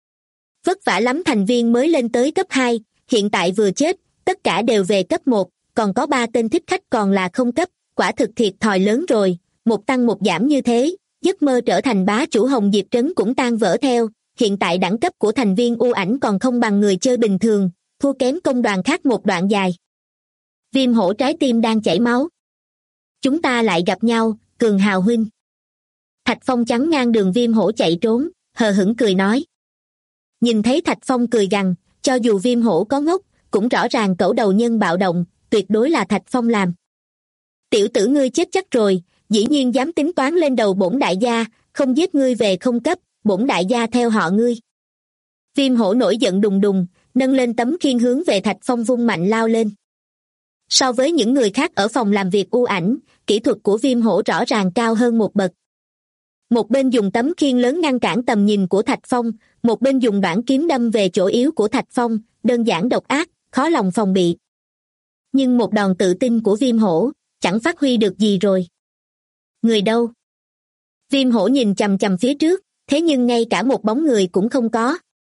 Vất vả lắm thành viên mới lên tới cấp 2, hiện tại vừa chết, tất cả đều về cấp 1, còn có 3 tên thích khách còn là không cấp, quả thực thiệt thòi lớn rồi, một tăng một giảm như thế, giấc mơ trở thành bá chủ Hồng Diệp Trấn cũng tan vỡ theo, hiện tại đẳng cấp của thành viên u ảnh còn không bằng người chơi bình thường, thua kém công đoàn khác một đoạn dài. Viêm Hổ trái tim đang chảy máu. Chúng ta lại gặp nhau, Cường Hào huynh. Thạch Phong chắn ngang đường Viêm Hổ chạy trốn, hờ hững cười nói. Nhìn thấy Thạch Phong cười gằn, cho dù Viêm Hổ có ngốc, cũng rõ ràng cẩu đầu nhân bạo động, tuyệt đối là Thạch Phong làm. Tiểu tử ngươi chết chắc rồi, dĩ nhiên dám tính toán lên đầu bổn đại gia, không giết ngươi về không cấp, bổn đại gia theo họ ngươi. Viêm Hổ nổi giận đùng đùng, nâng lên tấm khiên hướng về Thạch Phong vung mạnh lao lên. So với những người khác ở phòng làm việc u ảnh, kỹ thuật của Viêm Hổ rõ ràng cao hơn một bậc. Một bên dùng tấm khiên lớn ngăn cản tầm nhìn của Thạch Phong, một bên dùng đoạn kiếm đâm về chỗ yếu của Thạch Phong, đơn giản độc ác, khó lòng phòng bị. Nhưng một đòn tự tin của Viêm Hổ, chẳng phát huy được gì rồi. Người đâu? Viêm Hổ nhìn chằm chằm phía trước, thế nhưng ngay cả một bóng người cũng không có.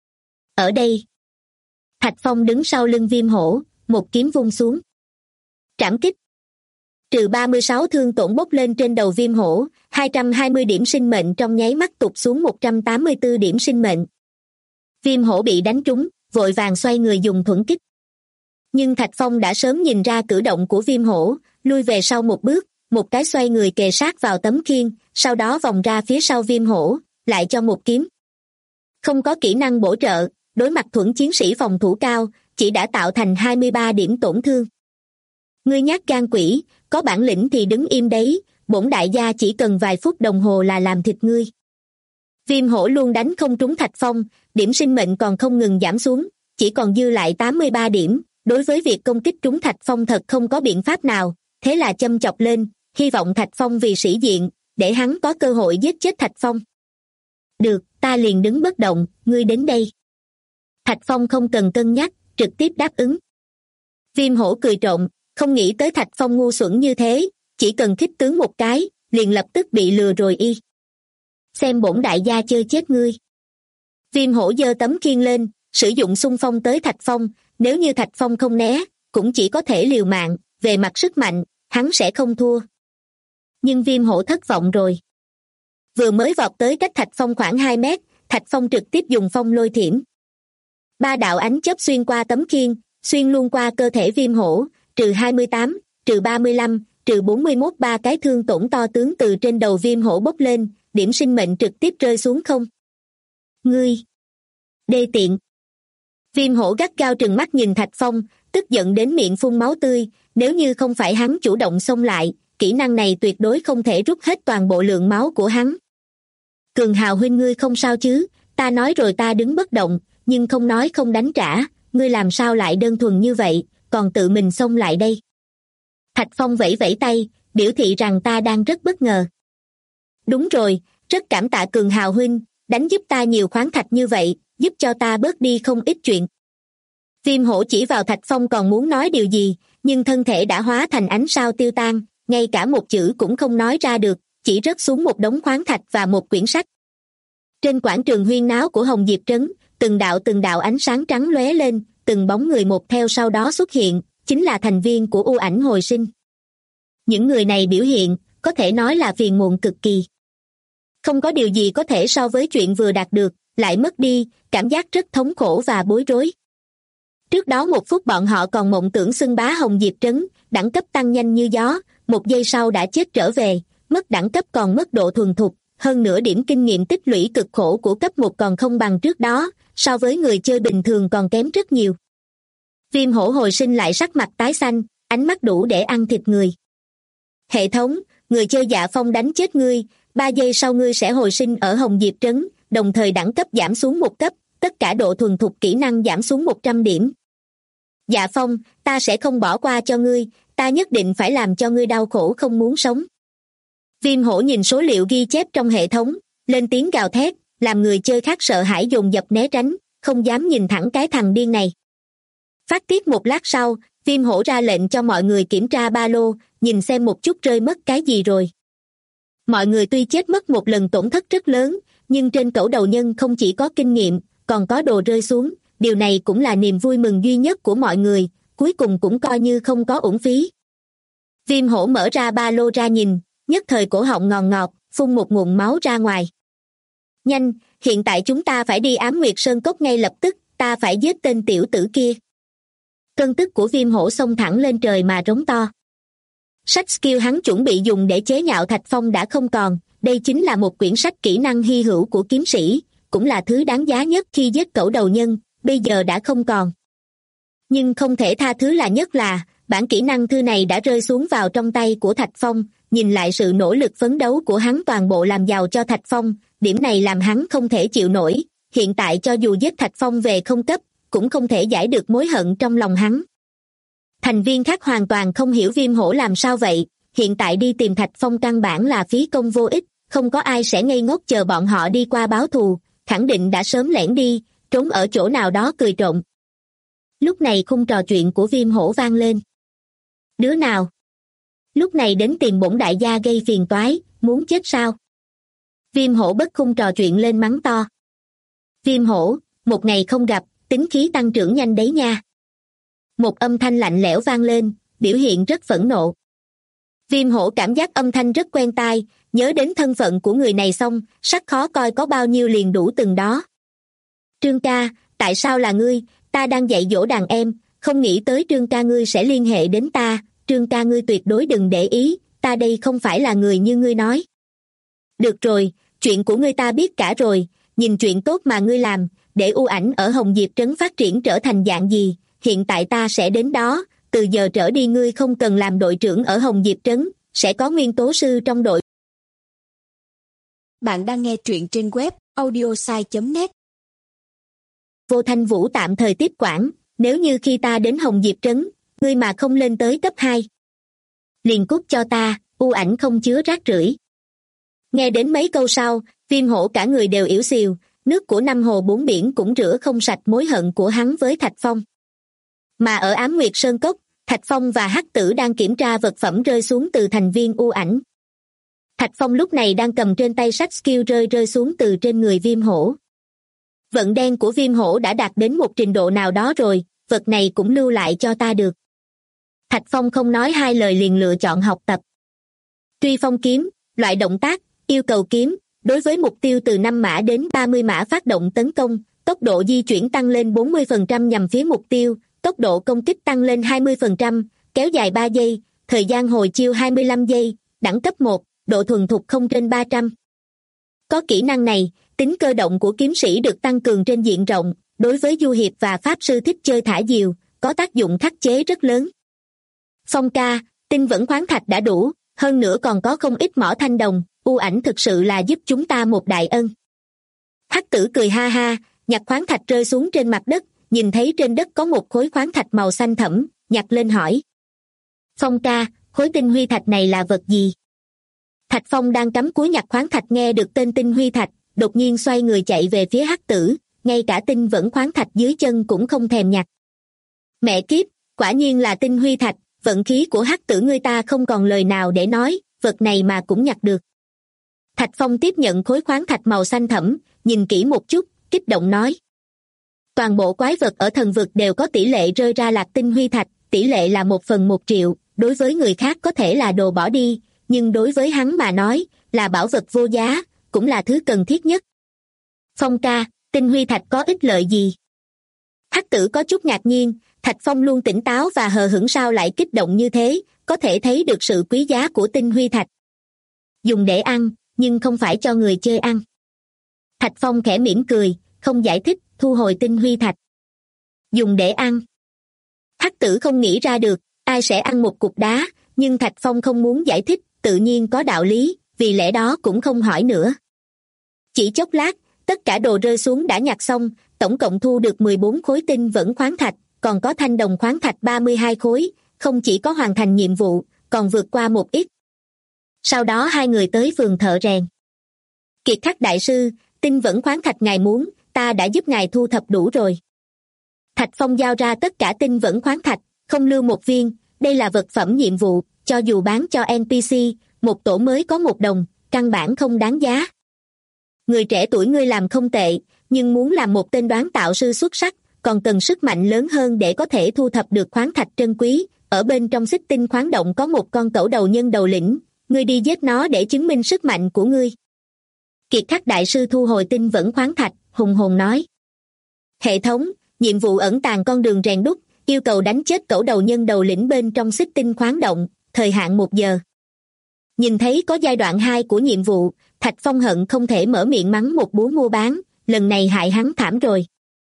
Ở đây. Thạch Phong đứng sau lưng Viêm Hổ, một kiếm vung xuống. Trảm kích. Trừ 36 thương tổn bốc lên trên đầu Viêm Hổ, 220 điểm sinh mệnh trong nháy mắt tụt xuống 184 điểm sinh mệnh. Viêm Hổ bị đánh trúng, vội vàng xoay người dùng thuẫn kích. Nhưng Thạch Phong đã sớm nhìn ra cử động của Viêm Hổ, lui về sau một bước, một cái xoay người kề sát vào tấm khiên, sau đó vòng ra phía sau Viêm Hổ, lại cho một kiếm. Không có kỹ năng bổ trợ, đối mặt thuẫn chiến sĩ phòng thủ cao, chỉ đã tạo thành 23 điểm tổn thương. Ngươi nhát gan quỷ, có bản lĩnh thì đứng im đấy, bổn đại gia chỉ cần vài phút đồng hồ là làm thịt ngươi. Viêm Hổ luôn đánh không trúng Thạch Phong, điểm sinh mệnh còn không ngừng giảm xuống, chỉ còn dư lại 83 điểm, đối với việc công kích trúng Thạch Phong thật không có biện pháp nào, thế là châm chọc lên, hy vọng Thạch Phong vì sĩ diện, để hắn có cơ hội giết chết Thạch Phong. Được, ta liền đứng bất động, ngươi đến đây. Thạch Phong không cần cân nhắc, trực tiếp đáp ứng. Viêm Hổ cười trộm, không nghĩ tới Thạch Phong ngu xuẩn như thế, chỉ cần khích tướng một cái, liền lập tức bị lừa rồi y. Xem bổn đại gia chơi chết ngươi. Viêm Hổ giơ tấm khiên lên, sử dụng xung phong tới Thạch Phong, nếu như Thạch Phong không né, cũng chỉ có thể liều mạng, về mặt sức mạnh, hắn sẽ không thua. Nhưng Viêm Hổ thất vọng rồi. Vừa mới vọt tới cách Thạch Phong khoảng 2 mét, Thạch Phong trực tiếp dùng phong lôi thiểm. 3 đạo ánh chớp xuyên qua tấm khiên, xuyên luôn qua cơ thể Viêm Hổ, trừ 28, trừ 35, trừ 41, 3 cái thương tổn to tướng từ trên đầu Viêm Hổ bốc lên, điểm sinh mệnh trực tiếp rơi xuống không. Ngươi! Đê tiện! Viêm Hổ gắt gao trừng mắt nhìn Thạch Phong, tức giận đến miệng phun máu tươi, nếu như không phải hắn chủ động xông lại, kỹ năng này tuyệt đối không thể rút hết toàn bộ lượng máu của hắn. Cường Hào huynh, ngươi không sao chứ? Ta nói rồi, ta đứng bất động, nhưng không nói không đánh trả, ngươi làm sao lại đơn thuần như vậy, còn tự mình xông lại đây? Thạch Phong vẫy vẫy tay, biểu thị rằng ta đang rất bất ngờ. Đúng rồi, rất cảm tạ Cường Hào huynh, đánh giúp ta nhiều khoáng thạch như vậy, giúp cho ta bớt đi không ít chuyện. Viêm Hổ chỉ vào Thạch Phong còn muốn nói điều gì, nhưng thân thể đã hóa thành ánh sao tiêu tan, ngay cả một chữ cũng không nói ra được, chỉ rớt xuống một đống khoáng thạch và một quyển sách. Trên quảng trường huyên náo của Hồng Diệp Trấn, từng đạo ánh sáng trắng lóe lên, từng bóng người một theo sau đó xuất hiện, chính là thành viên của U Ảnh Hồi Sinh. Những người này biểu hiện, có thể nói là phiền muộn cực kỳ. Không có điều gì có thể so với chuyện vừa đạt được, lại mất đi, cảm giác rất thống khổ và bối rối. Trước đó 1 phút bọn họ còn mộng tưởng xưng bá Hồng Diệp Trấn, đẳng cấp tăng nhanh như gió, 1 giây sau đã chết trở về, mất đẳng cấp còn mất độ thuần thục, hơn nữa điểm kinh nghiệm tích lũy cực khổ của cấp 1 còn không bằng trước đó, so với người chơi bình thường còn kém rất nhiều. Viêm Hổ hồi sinh lại sắc mặt tái xanh, ánh mắt đủ để ăn thịt người. Hệ thống, người chơi Dạ Phong đánh chết ngươi, 3 giây sau ngươi sẽ hồi sinh ở Hồng Diệp Trấn, đồng thời đẳng cấp giảm xuống 1 cấp, tất cả độ thuần thục kỹ năng giảm xuống 100 điểm. Dạ Phong, ta sẽ không bỏ qua cho ngươi, ta nhất định phải làm cho ngươi đau khổ không muốn sống. Viêm Hổ nhìn số liệu ghi chép trong hệ thống, lên tiếng gào thét, làm người chơi khác sợ hãi dồn dập né tránh, không dám nhìn thẳng cái thằng điên này. Phát tiết một lát sau, Viêm Hổ ra lệnh cho mọi người kiểm tra ba lô, nhìn xem một chút rơi mất cái gì rồi. Mọi người tuy chết mất một lần tổn thất rất lớn, nhưng trên cẩu đầu nhân không chỉ có kinh nghiệm, còn có đồ rơi xuống, điều này cũng là niềm vui mừng duy nhất của mọi người, cuối cùng cũng coi như không có uổng phí. Viêm Hổ mở ra ba lô ra nhìn, nhất thời cổ họng ngọt ngọt, phun một ngụm máu ra ngoài. Nhanh, hiện tại chúng ta phải đi Ám Nguyệt Sơn Cốc ngay lập tức, ta phải giết tên tiểu tử kia. Cơn tức của Viêm Hổ xông thẳng lên trời mà rống to. Sách skill hắn chuẩn bị dùng để chế nhạo Thạch Phong đã không còn, đây chính là một quyển sách kỹ năng hy hữu của kiếm sĩ, cũng là thứ đáng giá nhất khi giết cẩu đầu nhân, bây giờ đã không còn. Nhưng không thể tha thứ nhất là, bản kỹ năng thư này đã rơi xuống vào trong tay của Thạch Phong, nhìn lại sự nỗ lực phấn đấu của hắn toàn bộ làm giàu cho Thạch Phong, điểm này làm hắn không thể chịu nổi, hiện tại cho dù giết Thạch Phong về không cấp, cũng không thể giải được mối hận trong lòng hắn. Thành viên khác hoàn toàn không hiểu Viêm Hổ làm sao vậy, hiện tại đi tìm Thạch Phong căn bản là phí công vô ích, không có ai sẽ ngây ngốc chờ bọn họ đi qua báo thù, khẳng định đã sớm lẻn đi, trốn ở chỗ nào đó cười trộm. Lúc này khung trò chuyện của Viêm Hổ vang lên. Đứa nào? Lúc này đến tìm bổn đại gia gây phiền toái, muốn chết sao? Viêm Hổ bật khung trò chuyện lên mắng to. Viêm Hổ, một ngày không gặp, tính khí tăng trưởng nhanh đấy nha. Một âm thanh lạnh lẽo vang lên, biểu hiện rất phẫn nộ. Viêm Hổ cảm giác âm thanh rất quen tai, nhớ đến thân phận của người này xong, sắc khó coi có bao nhiêu liền đủ từng đó. Trương ca, tại sao là ngươi? Ta đang dạy dỗ đàn em, không nghĩ tới Trương ca ngươi sẽ liên hệ đến ta. Trương ca ngươi tuyệt đối đừng để ý, ta đây không phải là người như ngươi nói. Được rồi, chuyện của ngươi ta biết cả rồi, nhìn chuyện tốt mà ngươi làm, để U Ảnh ở Hồng Diệp Trấn phát triển trở thành dạng gì, hiện tại ta sẽ đến đó, từ giờ trở đi ngươi không cần làm đội trưởng ở Hồng Diệp Trấn, sẽ có nguyên tố sư trong đội. Bạn đang nghe truyện trên web audiosai.net. Vô Thanh Vũ tạm thời tiếp quản, nếu như khi ta đến Hồng Diệp Trấn, ngươi mà không lên tới cấp 2. Liền cút cho ta, U Ảnh không chứa rác rưởi. Nghe đến mấy câu sau, Viêm Hổ cả người đều ỉu xìu, nước của 5 hồ 4 biển cũng rửa không sạch mối hận của hắn với Thạch Phong. Mà ở Ám Nguyệt Sơn Cốc, Thạch Phong và Hắc Tử đang kiểm tra vật phẩm rơi xuống từ thành viên U Ảnh. Thạch Phong lúc này đang cầm trên tay sách skill rơi xuống từ trên người Viêm Hổ. Vận đen của viêm hổ đã đạt đến một trình độ nào đó rồi, vật này cũng lưu lại cho ta được. Thạch Phong không nói hai lời liền lựa chọn học tập. Truy phong kiếm, loại động tác, yêu cầu kiếm, đối với mục tiêu từ 5 mã đến 30 mã phát động tấn công, tốc độ di chuyển tăng lên 40% nhằm phía mục tiêu, tốc độ công kích tăng lên 20%, kéo dài 3 giây, thời gian hồi chiêu 25 giây, đẳng cấp 1, độ thuần thục không trên 300. Có kỹ năng này, tính cơ động của kiếm sĩ được tăng cường trên diện rộng, đối với du hiệp và pháp sư thích chơi thả diều, có tác dụng khắc chế rất lớn. Phong ca, tinh vẫn khoáng thạch đã đủ, hơn nữa còn có không ít mỏ thanh đồng, U Ảnh thực sự là giúp chúng ta một đại ân. Hắc Tử cười ha ha, nhặt khoáng thạch rơi xuống trên mặt đất, nhìn thấy trên đất có một khối khoáng thạch màu xanh thẫm, nhặt lên hỏi. Phong ca, khối tinh huy thạch này là vật gì? Thạch Phong đang cắm cúi nhặt khoáng thạch nghe được tên tinh huy thạch, đột nhiên xoay người chạy về phía Hắc Tử, ngay cả tinh vẫn khoáng thạch dưới chân cũng không thèm nhặt. Mẹ kiếp, quả nhiên là tinh huy thạch, vận khí của Hắc Tử ngươi ta không còn lời nào để nói, vật này mà cũng nhặt được. Thạch Phong tiếp nhận khối khoáng thạch màu xanh thẫm, nhìn kỹ một chút, kích động nói. Toàn bộ quái vật ở thần vực đều có tỷ lệ rơi ra lạc tinh huy thạch, tỷ lệ là 1/1.000.000, đối với người khác có thể là đồ bỏ đi, nhưng đối với hắn mà nói, là bảo vật vô giá, cũng là thứ cần thiết nhất. Phong ca, tinh huy thạch có ích lợi gì? Hắc Tử có chút ngạc nhiên, Thạch Phong luôn tỉnh táo và hờ hững sao lại kích động như thế, có thể thấy được sự quý giá của tinh huy thạch. Dùng để ăn, nhưng không phải cho người chơi ăn. Thạch Phong khẽ mỉm cười, không giải thích, thu hồi tinh huy thạch. Dùng để ăn. Hắc Tử không nghĩ ra được, ai sẽ ăn một cục đá, nhưng Thạch Phong không muốn giải thích, tự nhiên có đạo lý, vì lẽ đó cũng không hỏi nữa. Chỉ chốc lát, tất cả đồ rơi xuống đã nhặt xong, tổng cộng thu được 14 khối tinh vẫn khoáng thạch, còn có thanh đồng khoáng thạch 32 khối, không chỉ có hoàn thành nhiệm vụ, còn vượt qua một ít. Sau đó hai người tới vườn thợ rèn. Kiệt Khắc đại sư, tinh vẫn khoáng thạch ngài muốn, ta đã giúp ngài thu thập đủ rồi. Thạch Phong giao ra tất cả tinh vẫn khoáng thạch, không lưu một viên, đây là vật phẩm nhiệm vụ, cho dù bán cho NPC, một tổ mới có 1 đồng, căn bản không đáng giá. Người trẻ tuổi ngươi làm không tệ, nhưng muốn làm một tên đoán tạo sư xuất sắc, còn cần sức mạnh lớn hơn để có thể thu thập được khoáng thạch trân quý. Ở bên trong xích tinh khoáng động có một con cẩu đầu nhân đầu lĩnh, ngươi đi giết nó để chứng minh sức mạnh của ngươi. Kiệt Khắc đại sư thu hồi tinh vẫn khoáng thạch, hùng hồn nói. Hệ thống, nhiệm vụ ẩn tàng con đường rèn đúc, yêu cầu đánh chết cẩu đầu nhân đầu lĩnh bên trong xích tinh khoáng động, thời hạn 1 giờ. Nhìn thấy có giai đoạn 2 của nhiệm vụ, Thạch Phong hận không thể mở miệng mắng một búa mua bán, lần này hại hắn thảm rồi.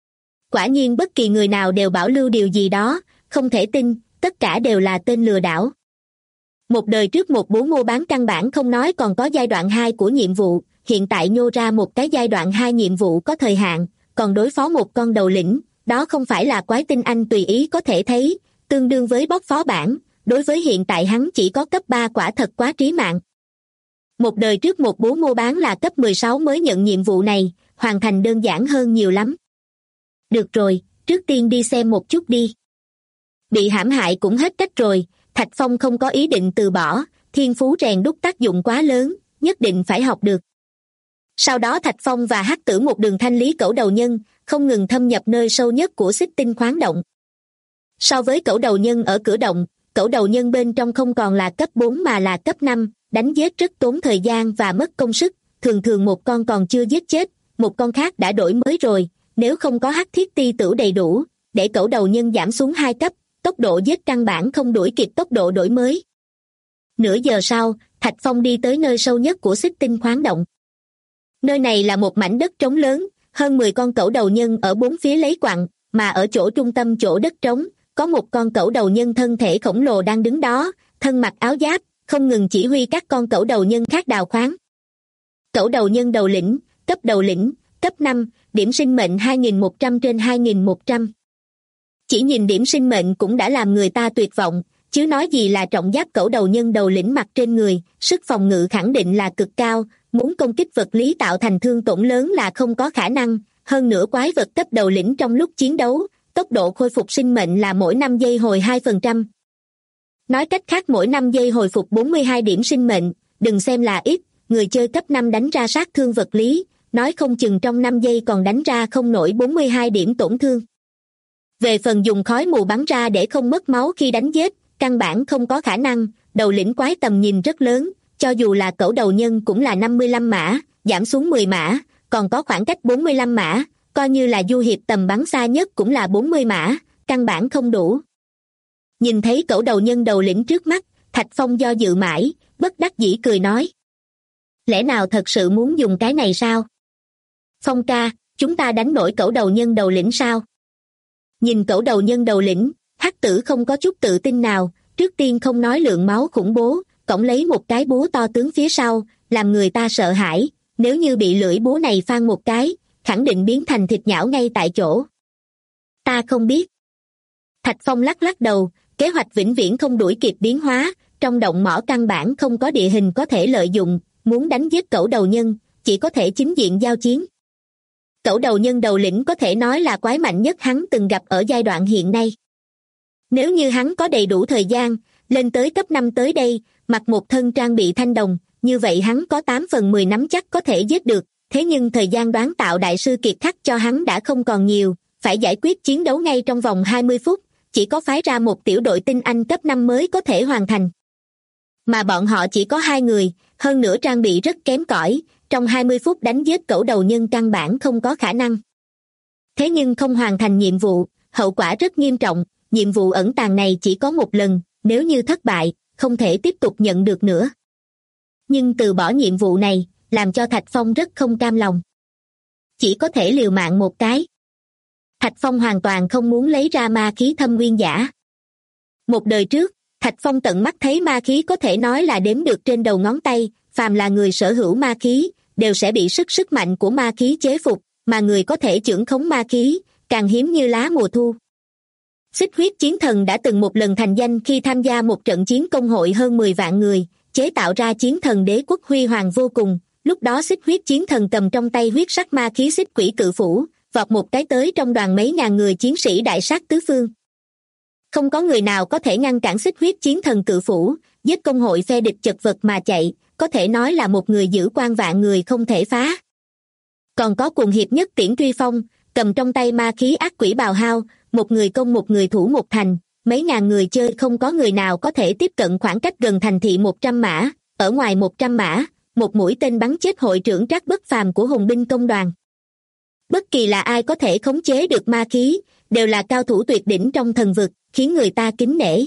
Quả nhiên bất kỳ người nào đều bảo lưu điều gì đó, không thể tin, tất cả đều là tên lừa đảo. Một đời trước một búa mua bán căn bản không nói còn có giai đoạn 2 của nhiệm vụ, hiện tại nhô ra một cái giai đoạn 2 nhiệm vụ có thời hạn, còn đối phó một con đầu lĩnh, đó không phải là quái tinh anh tùy ý có thể thấy, tương đương với bóc phó bản, đối với hiện tại hắn chỉ có cấp 3 quả thật quá trí mạng. Một đời trước một búa mua bán là cấp 16 mới nhận nhiệm vụ này, hoàn thành đơn giản hơn nhiều lắm. Được rồi, trước tiên đi xem một chút đi. Bị hãm hại cũng hết cách rồi, Thạch Phong không có ý định từ bỏ, thiên phú rèn đúc tác dụng quá lớn, nhất định phải học được. Sau đó Thạch Phong và Hắc Tử một đường thanh lý cẩu đầu nhân, không ngừng thâm nhập nơi sâu nhất của xích tinh khoáng động. So với cẩu đầu nhân ở cửa động, cẩu đầu nhân bên trong không còn là cấp 4 mà là cấp 5, đánh giết rất tốn thời gian và mất công sức, thường thường một con còn chưa giết chết, một con khác đã đổi mới rồi, nếu không có hắc thiết ti tử đầy đủ, để cẩu đầu nhân giảm xuống 2 cấp, tốc độ giết căn bản không đuổi kịp tốc độ đổi mới. Nửa giờ sau, Thạch Phong đi tới nơi sâu nhất của xích tinh khoáng động. Nơi này là một mảnh đất trống lớn, hơn 10 con cẩu đầu nhân ở 4 phía lấy quặng, mà ở chỗ trung tâm chỗ đất trống, có một con cẩu đầu nhân thân thể khổng lồ đang đứng đó, thân mặc áo giáp, không ngừng chỉ huy các con cẩu đầu nhân khác đào khoáng. Cẩu đầu nhân đầu lĩnh, cấp 5, điểm sinh mệnh 2100 trên 2100. Chỉ nhìn điểm sinh mệnh cũng đã làm người ta tuyệt vọng, chứ nói gì là trọng giáp cẩu đầu nhân đầu lĩnh mặc trên người, sức phòng ngự khẳng định là cực cao, muốn công kích vật lý tạo thành thương tổn lớn là không có khả năng, hơn nữa quái vật cấp đầu lĩnh trong lúc chiến đấu, tốc độ khôi phục sinh mệnh là mỗi 5 giây hồi 2%. Nói cách khác mỗi 5 giây hồi phục 42 điểm sinh mệnh, đừng xem là ít, người chơi cấp 5 đánh ra sát thương vật lý, nói không chừng trong 5 giây còn đánh ra không nổi 42 điểm tổn thương. Về phần dùng khói mù bắn ra để không mất máu khi đánh giết, căn bản không có khả năng. Đầu lĩnh quái tầm nhìn rất lớn, cho dù là cẩu đầu nhân cũng là 55 mã, giảm xuống 10 mã, còn có khoảng cách 45 mã, coi như là du hiệp tầm bắn xa nhất cũng là 40 mã, căn bản không đủ. Nhìn thấy cẩu đầu nhân đầu lĩnh trước mắt, Thạch Phong do dự mãi, bất đắc dĩ cười nói. Lẽ nào thật sự muốn dùng cái này sao? Phong ca, chúng ta đánh nổi cẩu đầu nhân đầu lĩnh sao? Nhìn cẩu đầu nhân đầu lĩnh, Hắc Tử không có chút tự tin nào, trước tiên không nói lượng máu khủng bố, cõng lấy một cái búa to tướng phía sau, làm người ta sợ hãi, nếu như bị lưỡi búa này phang một cái, khẳng định biến thành thịt nhão ngay tại chỗ. Ta không biết. Thạch Phong lắc lắc đầu, kế hoạch vĩnh viễn không đuổi kịp biến hóa, trong động mỏ căn bản không có địa hình có thể lợi dụng, muốn đánh giết cẩu đầu nhân, chỉ có thể chính diện giao chiến. Cẩu đầu nhân đầu lĩnh có thể nói là quái mạnh nhất hắn từng gặp ở giai đoạn hiện nay. Nếu như hắn có đầy đủ thời gian, lên tới cấp 5 tới đây, mặc một thân trang bị thanh đồng, như vậy hắn có 8/10 nắm chắc có thể giết được, thế nhưng thời gian đoán tạo đại sư kiệt khắc cho hắn đã không còn nhiều, phải giải quyết chiến đấu ngay trong vòng 20 phút, chỉ có phái ra một tiểu đội tinh anh cấp 5 mới có thể hoàn thành. Mà bọn họ chỉ có 2 người, hơn nữa trang bị rất kém cỏi, trong 20 phút đánh giết cẩu đầu nhân căn bản không có khả năng. Thế nhưng không hoàn thành nhiệm vụ, hậu quả rất nghiêm trọng, nhiệm vụ ẩn tàng này chỉ có một lần, nếu như thất bại, không thể tiếp tục nhận được nữa. Nhưng từ bỏ nhiệm vụ này, làm cho Thạch Phong rất không cam lòng. Chỉ có thể liều mạng một cái. Thạch Phong hoàn toàn không muốn lấy ra ma khí thâm nguyên giả. Một đời trước, Thạch Phong tận mắt thấy ma khí có thể nói là đếm được trên đầu ngón tay, phàm là người sở hữu ma khí, đều sẽ bị sức mạnh của ma khí chế phục, mà người có thể chưởng khống ma khí, càng hiếm như lá mùa thu. Xích huyết chiến thần đã từng một lần thành danh khi tham gia một trận chiến công hội hơn 10 vạn người, chế tạo ra chiến thần đế quốc huy hoàng vô cùng. Lúc đó xích huyết chiến thần cầm trong tay huyết sắc ma khí xích quỷ cự phủ, vọt một cái tới trong đoàn mấy ngàn người chiến sĩ đại sát tứ phương. Không có người nào có thể ngăn cản xích huyết chiến thần cự phủ, giết công hội phe địch chật vật mà chạy, có thể nói là một người giữ quan vạn người không thể phá. Còn có cuồng hiệp nhất Tiễn Truy Phong, cầm trong tay ma khí ác quỷ bào hao, một người công một người thủ một thành, mấy ngàn người chơi không có người nào có thể tiếp cận khoảng cách gần thành thị 100 mã, ở ngoài 100 mã, một mũi tên bắn chết hội trưởng Trác Bất Phàm của hùng binh công đoàn. Bất kỳ là ai có thể khống chế được ma khí, đều là cao thủ tuyệt đỉnh trong thần vực, khiến người ta kính nể.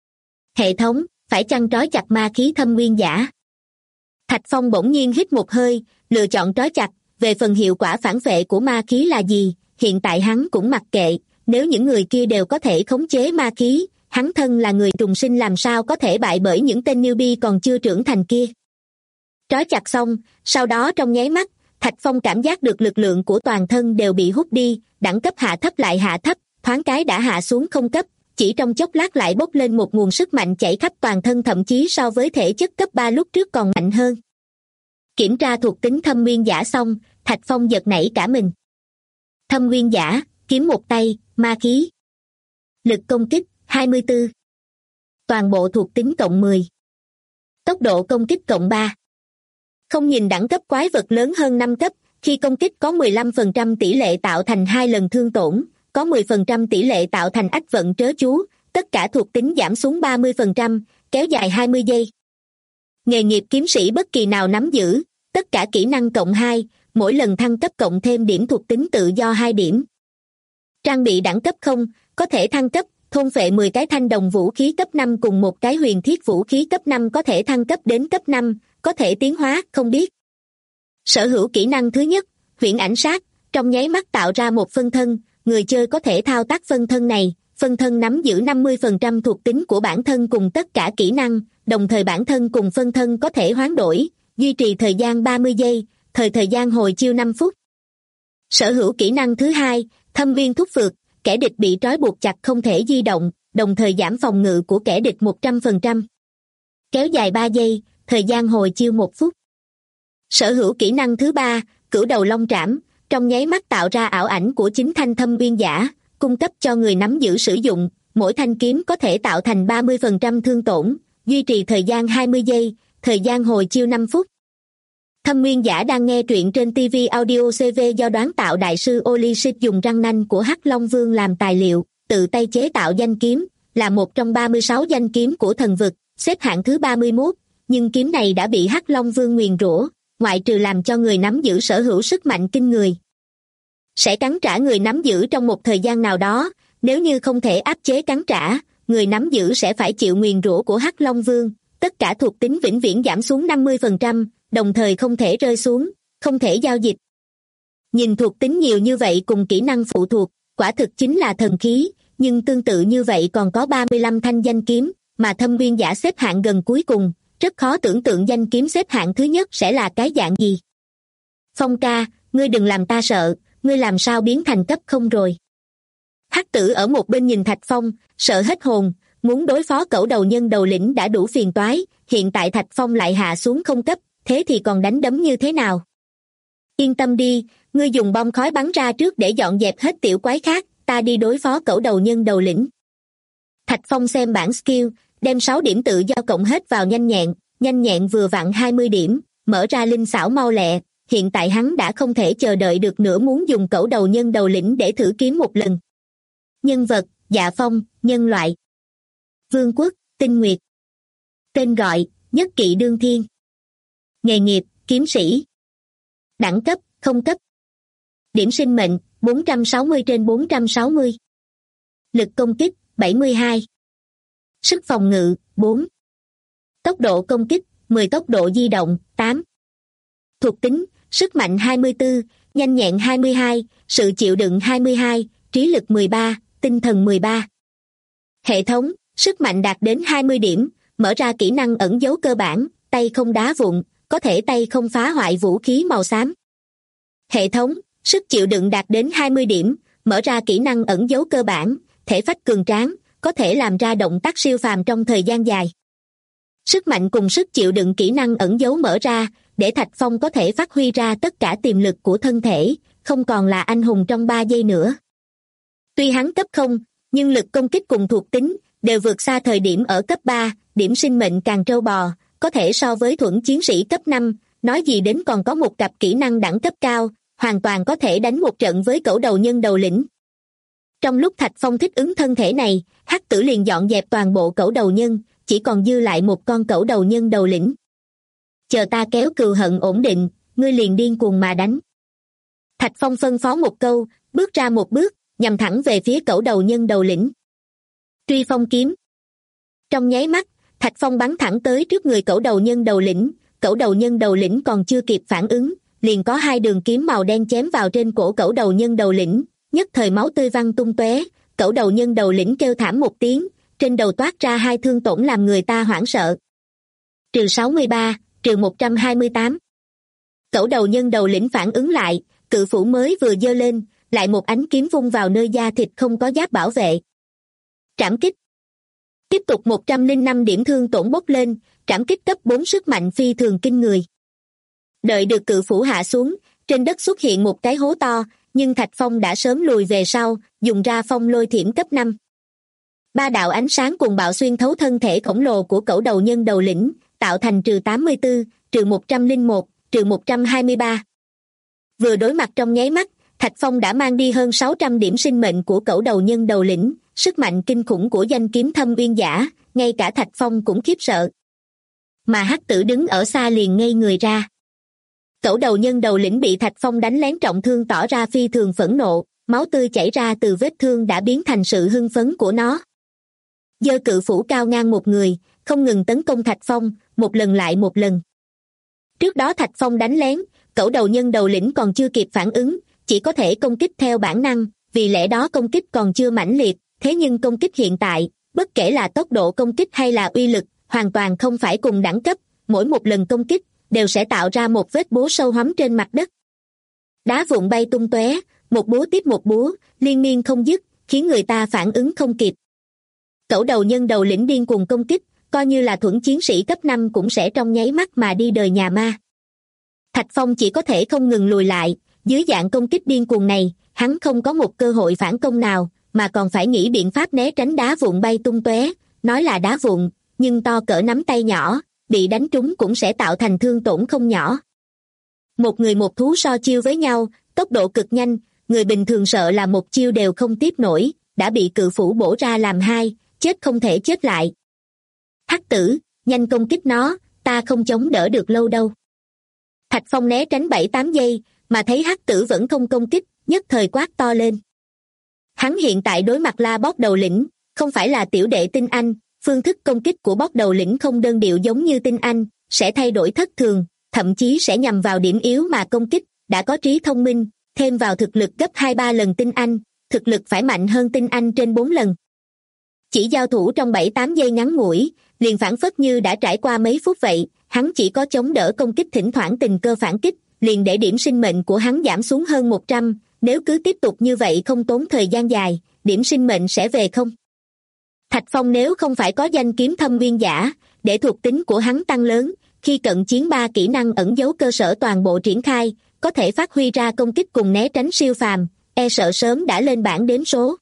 Hệ thống, phải chăng trói chặt ma khí thâm nguyên giả? Thạch Phong bỗng nhiên hít một hơi, lựa chọn trói chặt, về phần hiệu quả phản vệ của ma khí là gì, hiện tại hắn cũng mặc kệ, nếu những người kia đều có thể khống chế ma khí, hắn thân là người trùng sinh làm sao có thể bại bởi những tên newbie còn chưa trưởng thành kia. Trói chặt xong, sau đó trong nháy mắt, Thạch Phong cảm giác được lực lượng của toàn thân đều bị hút đi, đẳng cấp hạ thấp lại hạ thấp, thoáng cái đã hạ xuống không cấp, chỉ trong chốc lát lại bốc lên một nguồn sức mạnh chảy khắp toàn thân, thậm chí so với thể chất cấp 3 lúc trước còn mạnh hơn. Kiểm tra thuộc tính thâm nguyên giả xong, Thạch Phong giật nảy cả mình. Thâm nguyên giả, kiếm một tay, ma khí. Lực công kích, 24. Toàn bộ thuộc tính cộng 10. Tốc độ công kích cộng 3. Không nhìn đẳng cấp quái vật lớn hơn 5 cấp, khi công kích có 15% tỷ lệ tạo thành 2 lần thương tổn, có 10% tỷ lệ tạo thành ách vận trớ chú, tất cả thuộc tính giảm xuống 30%, kéo dài 20 giây. Nghề nghiệp kiếm sĩ bất kỳ nào nắm giữ, tất cả kỹ năng cộng 2, mỗi lần thăng cấp cộng thêm điểm thuộc tính tự do 2 điểm. Trang bị đẳng cấp 0, có thể thăng cấp, thôn phệ 10 cái thanh đồng vũ khí cấp 5 cùng một cái huyền thiết vũ khí cấp 5 có thể thăng cấp đến cấp 5, có thể tiến hóa, không biết. Sở hữu kỹ năng thứ nhất, huyễn ảnh sát, trong nháy mắt tạo ra một phân thân, người chơi có thể thao tác phân thân này, phân thân nắm giữ 50% thuộc tính của bản thân cùng tất cả kỹ năng, đồng thời bản thân cùng phân thân có thể hoán đổi, duy trì thời gian 30 giây, thời gian hồi chiêu 5 phút. Sở hữu kỹ năng thứ hai, thâm viên thúc phược, kẻ địch bị trói buộc chặt không thể di động, đồng thời giảm phòng ngự của kẻ địch 100%. Kéo dài 3 giây, thời gian hồi chiêu 1 phút. Sở hữu kỹ năng thứ ba, cửu đầu long trảm, trong nháy mắt tạo ra ảo ảnh của chính thanh thâm viên giả, cung cấp cho người nắm giữ sử dụng, mỗi thanh kiếm có thể tạo thành 30% thương tổn, duy trì thời gian 20 giây, thời gian hồi chiêu 5 phút. Thâm Nguyên Giả đang nghe truyện trên TV Audio CV do Đoán Tạo Đại sư Olysit dùng răng nanh của Hắc Long Vương làm tài liệu, tự tay chế tạo danh kiếm, là một trong 36 danh kiếm của thần vực, xếp hạng thứ 31, nhưng kiếm này đã bị Hắc Long Vương nguyền rủa, ngoại trừ làm cho người nắm giữ sở hữu sức mạnh kinh người, sẽ cắn trả người nắm giữ trong một thời gian nào đó, nếu như không thể áp chế cắn trả, người nắm giữ sẽ phải chịu nguyền rủa của Hắc Long Vương, tất cả thuộc tính vĩnh viễn giảm xuống 50%, đồng thời không thể rơi xuống, không thể giao dịch. Nhìn thuộc tính nhiều như vậy cùng kỹ năng phụ thuộc, quả thực chính là thần khí, nhưng tương tự như vậy còn có 35 thanh danh kiếm, mà Thâm Nguyên Giả xếp hạng gần cuối cùng, rất khó tưởng tượng danh kiếm xếp hạng thứ nhất sẽ là cái dạng gì. Phong ca, ngươi đừng làm ta sợ, ngươi làm sao biến thành cấp không rồi? Hắc Tử ở một bên nhìn Thạch Phong, sợ hết hồn, muốn đối phó cẩu đầu nhân đầu lĩnh đã đủ phiền toái, hiện tại Thạch Phong lại hạ xuống không cấp, thế thì còn đánh đấm như thế nào? Yên tâm đi, ngươi dùng bom khói bắn ra trước để dọn dẹp hết tiểu quái khác, ta đi đối phó cẩu đầu nhân đầu lĩnh. Thạch Phong xem bảng skill, đem 6 điểm tự do cộng hết vào nhanh nhẹn vừa vặn 20 điểm, mở ra linh xảo mau lẹ, hiện tại hắn đã không thể chờ đợi được nữa, muốn dùng cẩu đầu nhân đầu lĩnh để thử kiếm một lần. Nhân vật, Dạ Phong, nhân loại. Vương quốc, Tinh Nguyệt. Tên gọi, Nhất Kỵ Đương Thiên. Nghề nghiệp, kiếm sĩ. Đẳng cấp, không cấp. Điểm sinh mệnh, 460/460. Lực công kích, 72. Sức phòng ngự, 4. Tốc độ công kích, 10. Tốc độ di động, 8. Thuộc tính, sức mạnh 24, nhanh nhẹn 22, sự chịu đựng 22, trí lực 13, tinh thần 13. Hệ thống, sức mạnh đạt đến 20 điểm, mở ra kỹ năng ẩn dấu cơ bản, tay không đá vụn, có thể tay không phá hoại vũ khí màu xám. Hệ thống, sức chịu đựng đạt đến 20 điểm, mở ra kỹ năng ẩn dấu cơ bản, thể phách cường tráng, có thể làm ra động tác siêu phàm trong thời gian dài. Sức mạnh cùng sức chịu đựng kỹ năng ẩn dấu mở ra, để Thạch Phong có thể phát huy ra tất cả tiềm lực của thân thể, không còn là anh hùng trong 3 giây nữa. Tuy hắn cấp 0, nhưng lực công kích cùng thuộc tính đều vượt xa thời điểm ở cấp 3, điểm sinh mệnh càng trâu bò, có thể so với thuẫn chiến sĩ cấp 5, nói gì đến còn có một cặp kỹ năng đẳng cấp cao, hoàn toàn có thể đánh một trận với cẩu đầu nhân đầu lĩnh. Trong lúc Thạch Phong thích ứng thân thể này, Hắc Tử liền dọn dẹp toàn bộ cẩu đầu nhân, chỉ còn dư lại một con cẩu đầu nhân đầu lĩnh. Chờ ta kéo cừu hận ổn định, ngươi liền điên cuồng mà đánh. Thạch Phong phân phó một câu, bước ra một bước, nhằm thẳng về phía cẩu đầu nhân đầu lĩnh. Truy phong kiếm. Trong nháy mắt, Thạch Phong bắn thẳng tới trước người cẩu đầu nhân đầu lĩnh, cẩu đầu nhân đầu lĩnh còn chưa kịp phản ứng, liền có 2 đường kiếm màu đen chém vào trên cổ cẩu đầu nhân đầu lĩnh, nhất thời máu tươi văng tung tóe, cẩu đầu nhân đầu lĩnh kêu thảm một tiếng, trên đầu toát ra 2 thương tổn làm người ta hoảng sợ. Trừ 63, trừ 128. Cẩu đầu nhân đầu lĩnh phản ứng lại, cự phủ mới vừa giơ lên, lại một ánh kiếm vung vào nơi da thịt không có giáp bảo vệ. Trảm kích. Tiếp tục 105 điểm thương tổn bốc lên, trảm kích cấp 4 sức mạnh phi thường kinh người. Đợi được cự phủ hạ xuống, trên đất xuất hiện một cái hố to, nhưng Thạch Phong đã sớm lùi về sau, dùng ra phong lôi thiểm cấp 5. 3 đạo ánh sáng cuồng bạo xuyên thấu thân thể khổng lồ của cẩu đầu nhân đầu lĩnh, tạo thành trừ 84, trừ 101, trừ 123. Vừa đối mặt trong nháy mắt, Thạch Phong đã mang đi hơn 600 điểm sinh mệnh của cẩu đầu nhân đầu lĩnh, sức mạnh kinh khủng của danh kiếm Thâm Nguyên Giả, ngay cả Thạch Phong cũng khiếp sợ. Mà Hắc Tử đứng ở xa liền ngây người ra. Cẩu đầu nhân đầu lĩnh bị Thạch Phong đánh lén trọng thương tỏ ra phi thường phẫn nộ, máu tươi chảy ra từ vết thương đã biến thành sự hưng phấn của nó. Giơ cự phủ cao ngang một người, không ngừng tấn công Thạch Phong, một lần lại một lần. Trước đó Thạch Phong đánh lén, cẩu đầu nhân đầu lĩnh còn chưa kịp phản ứng, chỉ có thể công kích theo bản năng, vì lẽ đó công kích còn chưa mãnh liệt, thế nhưng công kích hiện tại, bất kể là tốc độ công kích hay là uy lực, hoàn toàn không phải cùng đẳng cấp, mỗi một lần công kích đều sẽ tạo ra một vết búa sâu hoắm trên mặt đất. Đá vụn bay tung tóe, một búa tiếp một búa, liên miên không dứt, khiến người ta phản ứng không kịp. Cẩu đầu nhân đầu lĩnh điên cuồng công kích, coi như là thuẫn chiến sĩ cấp 5 cũng sẽ trong nháy mắt mà đi đời nhà ma. Thạch Phong chỉ có thể không ngừng lùi lại, dưới dạng công kích điên cuồng này, hắn không có một cơ hội phản công nào, mà còn phải nghĩ biện pháp né tránh đá vụn bay tung tóe, nói là đá vụn, nhưng to cỡ nắm tay nhỏ, bị đánh trúng cũng sẽ tạo thành thương tổn không nhỏ. Một người một thú so chiêu với nhau, tốc độ cực nhanh, người bình thường sợ là một chiêu đều không tiếp nổi, đã bị cự phủ bổ ra làm hai, chết không thể chết lại. Hắc tử, nhanh công kích nó, ta không chống đỡ được lâu đâu. Thạch Phong né tránh 7-8 giây, mà thấy hắc tử vẫn không công kích, nhất thời quát to lên. Hắn hiện tại đối mặt La Bóc Đầu Lĩnh, không phải là tiểu đệ tinh anh, phương thức công kích của Bóc Đầu Lĩnh không đơn điệu giống như tinh anh, sẽ thay đổi thất thường, thậm chí sẽ nhằm vào điểm yếu mà công kích, đã có trí thông minh, thêm vào thực lực gấp 2-3 lần tinh anh, thực lực phải mạnh hơn tinh anh trên 4 lần. Chỉ giao thủ trong 7-8 giây ngắn ngủi, liền phảng phất như đã trải qua mấy phút vậy, hắn chỉ có chống đỡ công kích thỉnh thoảng tình cơ phản kích, liền để điểm sinh mệnh của hắn giảm xuống hơn 100, nếu cứ tiếp tục như vậy không tốn thời gian dài, điểm sinh mệnh sẽ về không. Thạch Phong nếu không phải có danh kiếm thâm viên giả, để thuộc tính của hắn tăng lớn, khi cận chiến 3 kỹ năng ẩn giấu cơ sở toàn bộ triển khai, có thể phát huy ra công kích cùng né tránh siêu phàm, e sợ sớm đã lên bảng đếm số.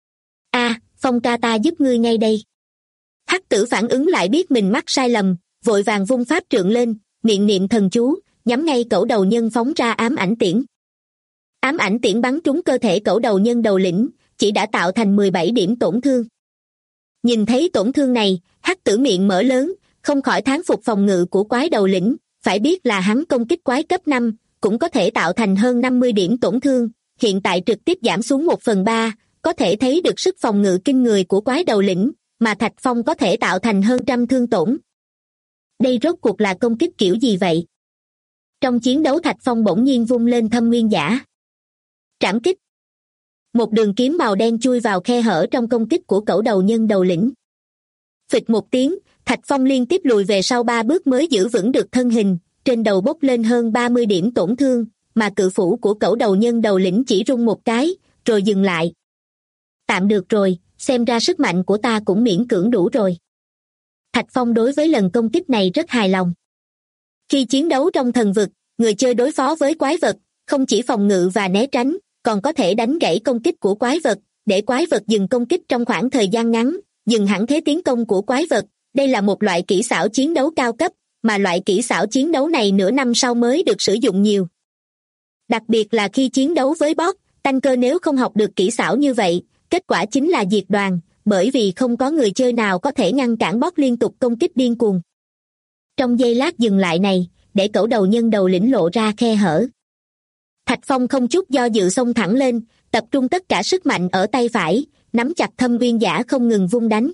Phong ca ta giúp ngươi ngay đây. Hắc tử phản ứng lại biết mình mắc sai lầm, vội vàng vung pháp trượng lên, miệng niệm thần chú, nhắm ngay cẩu đầu nhân phóng ra ám ảnh tiễn. Ám ảnh tiễn bắn trúng cơ thể cẩu đầu nhân đầu lĩnh, chỉ đã tạo thành 17 điểm tổn thương. Nhìn thấy tổn thương này, hắc tử miệng mở lớn, không khỏi thán phục phòng ngự của quái đầu lĩnh, phải biết là hắn công kích quái cấp 5, cũng có thể tạo thành hơn 50 điểm tổn thương, hiện tại trực tiếp giảm xuống 1/3, có thể thấy được sức phòng ngự kinh người của quái đầu lĩnh, mà Thạch Phong có thể tạo thành hơn trăm thương tổn. Đây rốt cuộc là công kích kiểu gì vậy? Trong chiến đấu Thạch Phong bỗng nhiên vung lên thâm nguyên giả. Trảm kích. Một đường kiếm màu đen chui vào khe hở trong công kích của cẩu đầu nhân đầu lĩnh. Phịch một tiếng, Thạch Phong liên tiếp lùi về sau 3 bước mới giữ vững được thân hình, trên đầu bốc lên hơn 30 điểm tổn thương, mà cự phủ của cẩu đầu nhân đầu lĩnh chỉ rung một cái, rồi dừng lại. Tạm được rồi, xem ra sức mạnh của ta cũng miễn cưỡng đủ rồi. Thạch Phong đối với lần công kích này rất hài lòng. Khi chiến đấu trong thần vực, người chơi đối phó với quái vật, không chỉ phòng ngự và né tránh, còn có thể đánh gãy công kích của quái vật, để quái vật dừng công kích trong khoảng thời gian ngắn, dừng hẳn thế tiến công của quái vật. Đây là một loại kỹ xảo chiến đấu cao cấp, mà loại kỹ xảo chiến đấu này nửa năm sau mới được sử dụng nhiều. Đặc biệt là khi chiến đấu với boss, tanh cơ nếu không học được kỹ xảo như vậy, kết quả chính là diệt đoàn, bởi vì không có người chơi nào có thể ngăn cản boss liên tục công kích điên cuồng. Trong giây lát dừng lại này, để cẩu đầu nhân đầu lĩnh lộ ra khe hở. Thạch Phong không chút do dự xông thẳng lên, tập trung tất cả sức mạnh ở tay phải, nắm chặt thâm viên giả không ngừng vung đánh.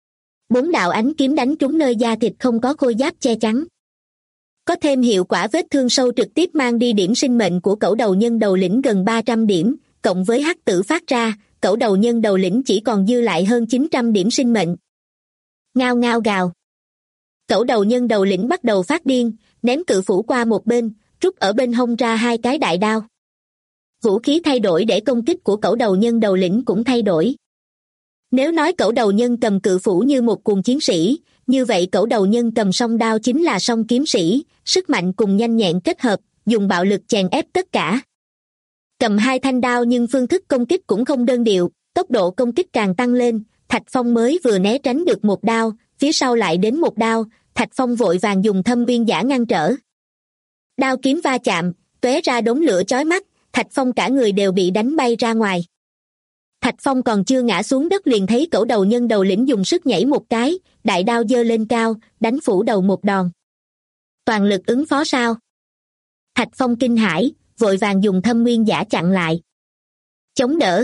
4 đạo ánh kiếm đánh trúng nơi da thịt không có khôi giáp che chắn. Có thêm hiệu quả vết thương sâu trực tiếp mang đi điểm sinh mệnh của cẩu đầu nhân đầu lĩnh gần 300 điểm, cộng với hắc tử phát ra, cẩu đầu nhân đầu lĩnh chỉ còn dư lại hơn 900 điểm sinh mệnh. Ngao ngao gào. Cẩu đầu nhân đầu lĩnh bắt đầu phát điên, ném cự phủ qua một bên, rút ở bên hông ra 2 cái đại đao. Vũ khí thay đổi để công kích của cẩu đầu nhân đầu lĩnh cũng thay đổi. Nếu nói cẩu đầu nhân cầm cự phủ như một cuồng chiến sĩ, như vậy cẩu đầu nhân cầm song đao chính là song kiếm sĩ, sức mạnh cùng nhanh nhẹn kết hợp, dùng bạo lực chèn ép tất cả. Cầm 2 thanh đao nhưng phương thức công kích cũng không đơn điệu, tốc độ công kích càng tăng lên, Thạch Phong mới vừa né tránh được một đao, phía sau lại đến một đao, Thạch Phong vội vàng dùng thâm viên giả ngăn trở. Đao kiếm va chạm, tóe ra đống lửa chói mắt, Thạch Phong cả người đều bị đánh bay ra ngoài. Thạch Phong còn chưa ngã xuống đất liền thấy cẩu đầu nhân đầu lĩnh dùng sức nhảy một cái, đại đao giơ lên cao, đánh phủ đầu một đòn. Toàn lực ứng phó sao? Thạch Phong kinh hãi, vội vàng dùng thâm nguyên giả chặn lại. Chống đỡ.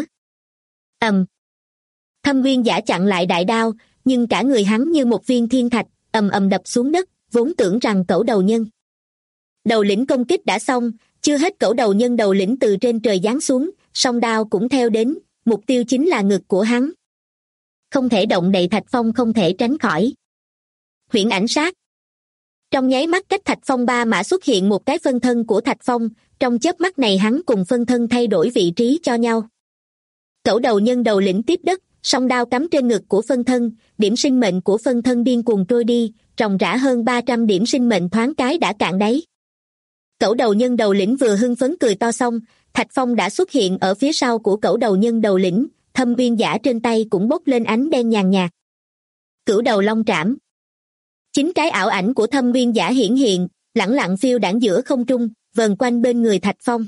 Thâm nguyên giả chặn lại đại đao, nhưng cả người hắn như một viên thiên thạch, ầm đập xuống đất, vốn tưởng rằng cẩu đầu nhân đầu lĩnh công kích đã xong, chưa hết cẩu đầu nhân đầu lĩnh từ trên trời giáng xuống, song đao cũng theo đến, mục tiêu chính là ngực của hắn. Không thể động đậy Thạch Phong không thể tránh khỏi. Huyễn ảnh sát. Trong nháy mắt cách Thạch Phong 3 mã xuất hiện một cái phân thân của Thạch Phong, trong chớp mắt này hắn cùng phân thân thay đổi vị trí cho nhau. Cẩu đầu nhân đầu lĩnh tiếp đất, song đao cắm trên ngực của phân thân, điểm sinh mệnh của phân thân điên cuồng trôi đi, ròng rã hơn 300 điểm sinh mệnh thoáng cái đã cạn đáy. Cẩu đầu nhân đầu lĩnh vừa hưng phấn cười to xong, Thạch Phong đã xuất hiện ở phía sau của cẩu đầu nhân đầu lĩnh, thâm viên giả trên tay cũng bốc lên ánh đen nhàn nhạt. Cửu đầu long trảm. 9 cái ảo ảnh của thâm viên giả hiển hiện, lẳng lặng phiêu đãng giữa không trung, vờn quanh bên người Thạch Phong.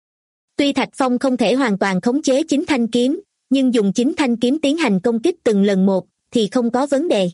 Tuy Thạch Phong không thể hoàn toàn khống chế chính thanh kiếm, nhưng dùng chính thanh kiếm tiến hành công kích từng lần một thì không có vấn đề.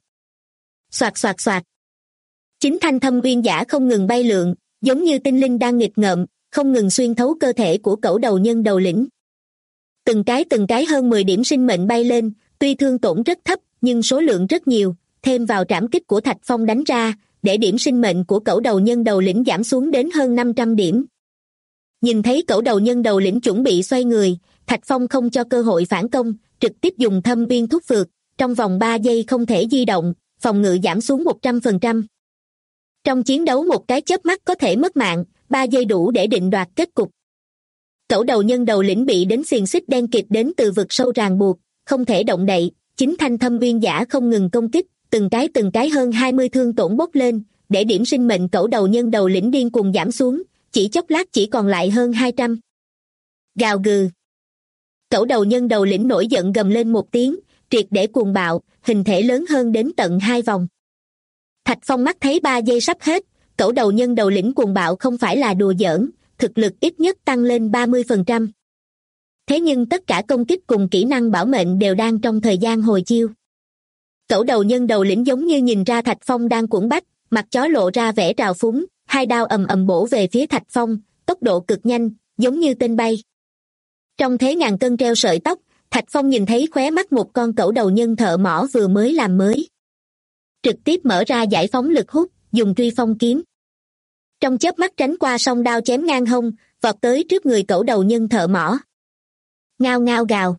Soạt soạt soạt. Chính thanh thâm uyên giả không ngừng bay lượn, giống như tinh linh đang nghịch ngợm, không ngừng xuyên thấu cơ thể của cẩu đầu nhân đầu lĩnh. Từng cái hơn 10 điểm sinh mệnh bay lên, tuy thương tổn rất thấp nhưng số lượng rất nhiều, thêm vào trảm kích của Thạch Phong đánh ra, để điểm sinh mệnh của cẩu đầu nhân đầu lĩnh giảm xuống đến hơn 500 điểm. Nhìn thấy cẩu đầu nhân đầu lĩnh chuẩn bị xoay người, Thạch Phong không cho cơ hội phản công, trực tiếp dùng thâm uyên thúc phược, trong vòng 3 giây không thể di động, phòng ngự giảm xuống 100%. Trong chiến đấu một cái chớp mắt có thể mất mạng, 3 giây đủ để định đoạt kết cục. Cẩu đầu nhân đầu lĩnh bị đến xiềng xích đen kịt đến từ vực sâu ràng buộc, không thể động đậy, chính thanh thâm uyên giả không ngừng công kích, từng cái hơn 20 thương tổn bốc lên, để điểm sinh mệnh cẩu đầu nhân đầu lĩnh điên cuồng giảm xuống, chỉ chốc lát chỉ còn lại hơn 200. Gào gừ. Cẩu đầu nhân đầu lĩnh nổi giận gầm lên một tiếng, triệt để cuồng bạo, hình thể lớn hơn đến tận 2 vòng. Thạch Phong mắt thấy 3 giây sắp hết, cẩu đầu nhân đầu lĩnh cuồng bạo không phải là đùa giỡn, thực lực ít nhất tăng lên 30%. Thế nhưng tất cả công kích cùng kỹ năng bảo mệnh đều đang trong thời gian hồi chiêu. Cẩu đầu nhân đầu lĩnh giống như nhìn ra Thạch Phong đang cuồng bách, mặt chó lộ ra vẻ trào phúng, 2 đao ầm ầm bổ về phía Thạch Phong, tốc độ cực nhanh, giống như tên bay. Trong thế ngàn cân treo sợi tóc, Thạch Phong nhìn thấy khóe mắt một con cẩu đầu nhân thợ mỏ vừa mới làm mới. Trực tiếp mở ra giải phóng lực hút, dùng truy phong kiếm. Trong chớp mắt tránh qua song đao chém ngang hông, vọt tới trước người cẩu đầu nhân thợ mỏ. Ngao ngao gào.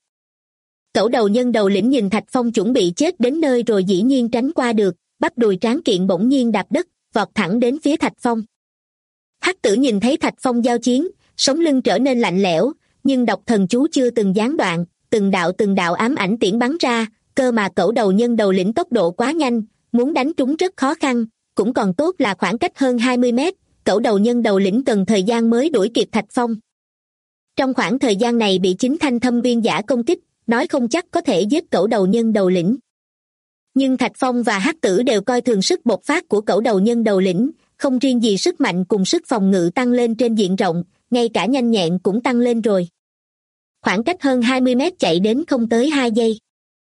Cẩu đầu nhân đầu lĩnh nhìn Thạch Phong chuẩn bị chết đến nơi rồi dĩ nhiên tránh qua được, bắp đùi tráng kiện bỗng nhiên đạp đất, vọt thẳng đến phía Thạch Phong. Hắc Tử nhìn thấy Thạch Phong giao chiến, sống lưng trở nên lạnh lẽo, nhưng độc thần chú chưa từng gián đoạn, từng đạo ám ảnh tiễn bắn ra, cơ mà cẩu đầu nhân đầu lĩnh tốc độ quá nhanh, muốn đánh trúng rất khó khăn, cũng còn tốt là khoảng cách hơn 20 mét, cẩu đầu nhân đầu lĩnh cần thời gian mới đuổi kịp Thạch Phong. Trong khoảng thời gian này bị chính thanh thâm uyên giả công kích, nói không chắc có thể giết cẩu đầu nhân đầu lĩnh. Nhưng Thạch Phong và Hắc Tử đều coi thường sức bộc phát của cẩu đầu nhân đầu lĩnh, không riêng gì sức mạnh cùng sức phòng ngự tăng lên trên diện rộng, ngay cả nhanh nhẹn cũng tăng lên rồi. Khoảng cách hơn 20 mét chạy đến không tới 2 giây.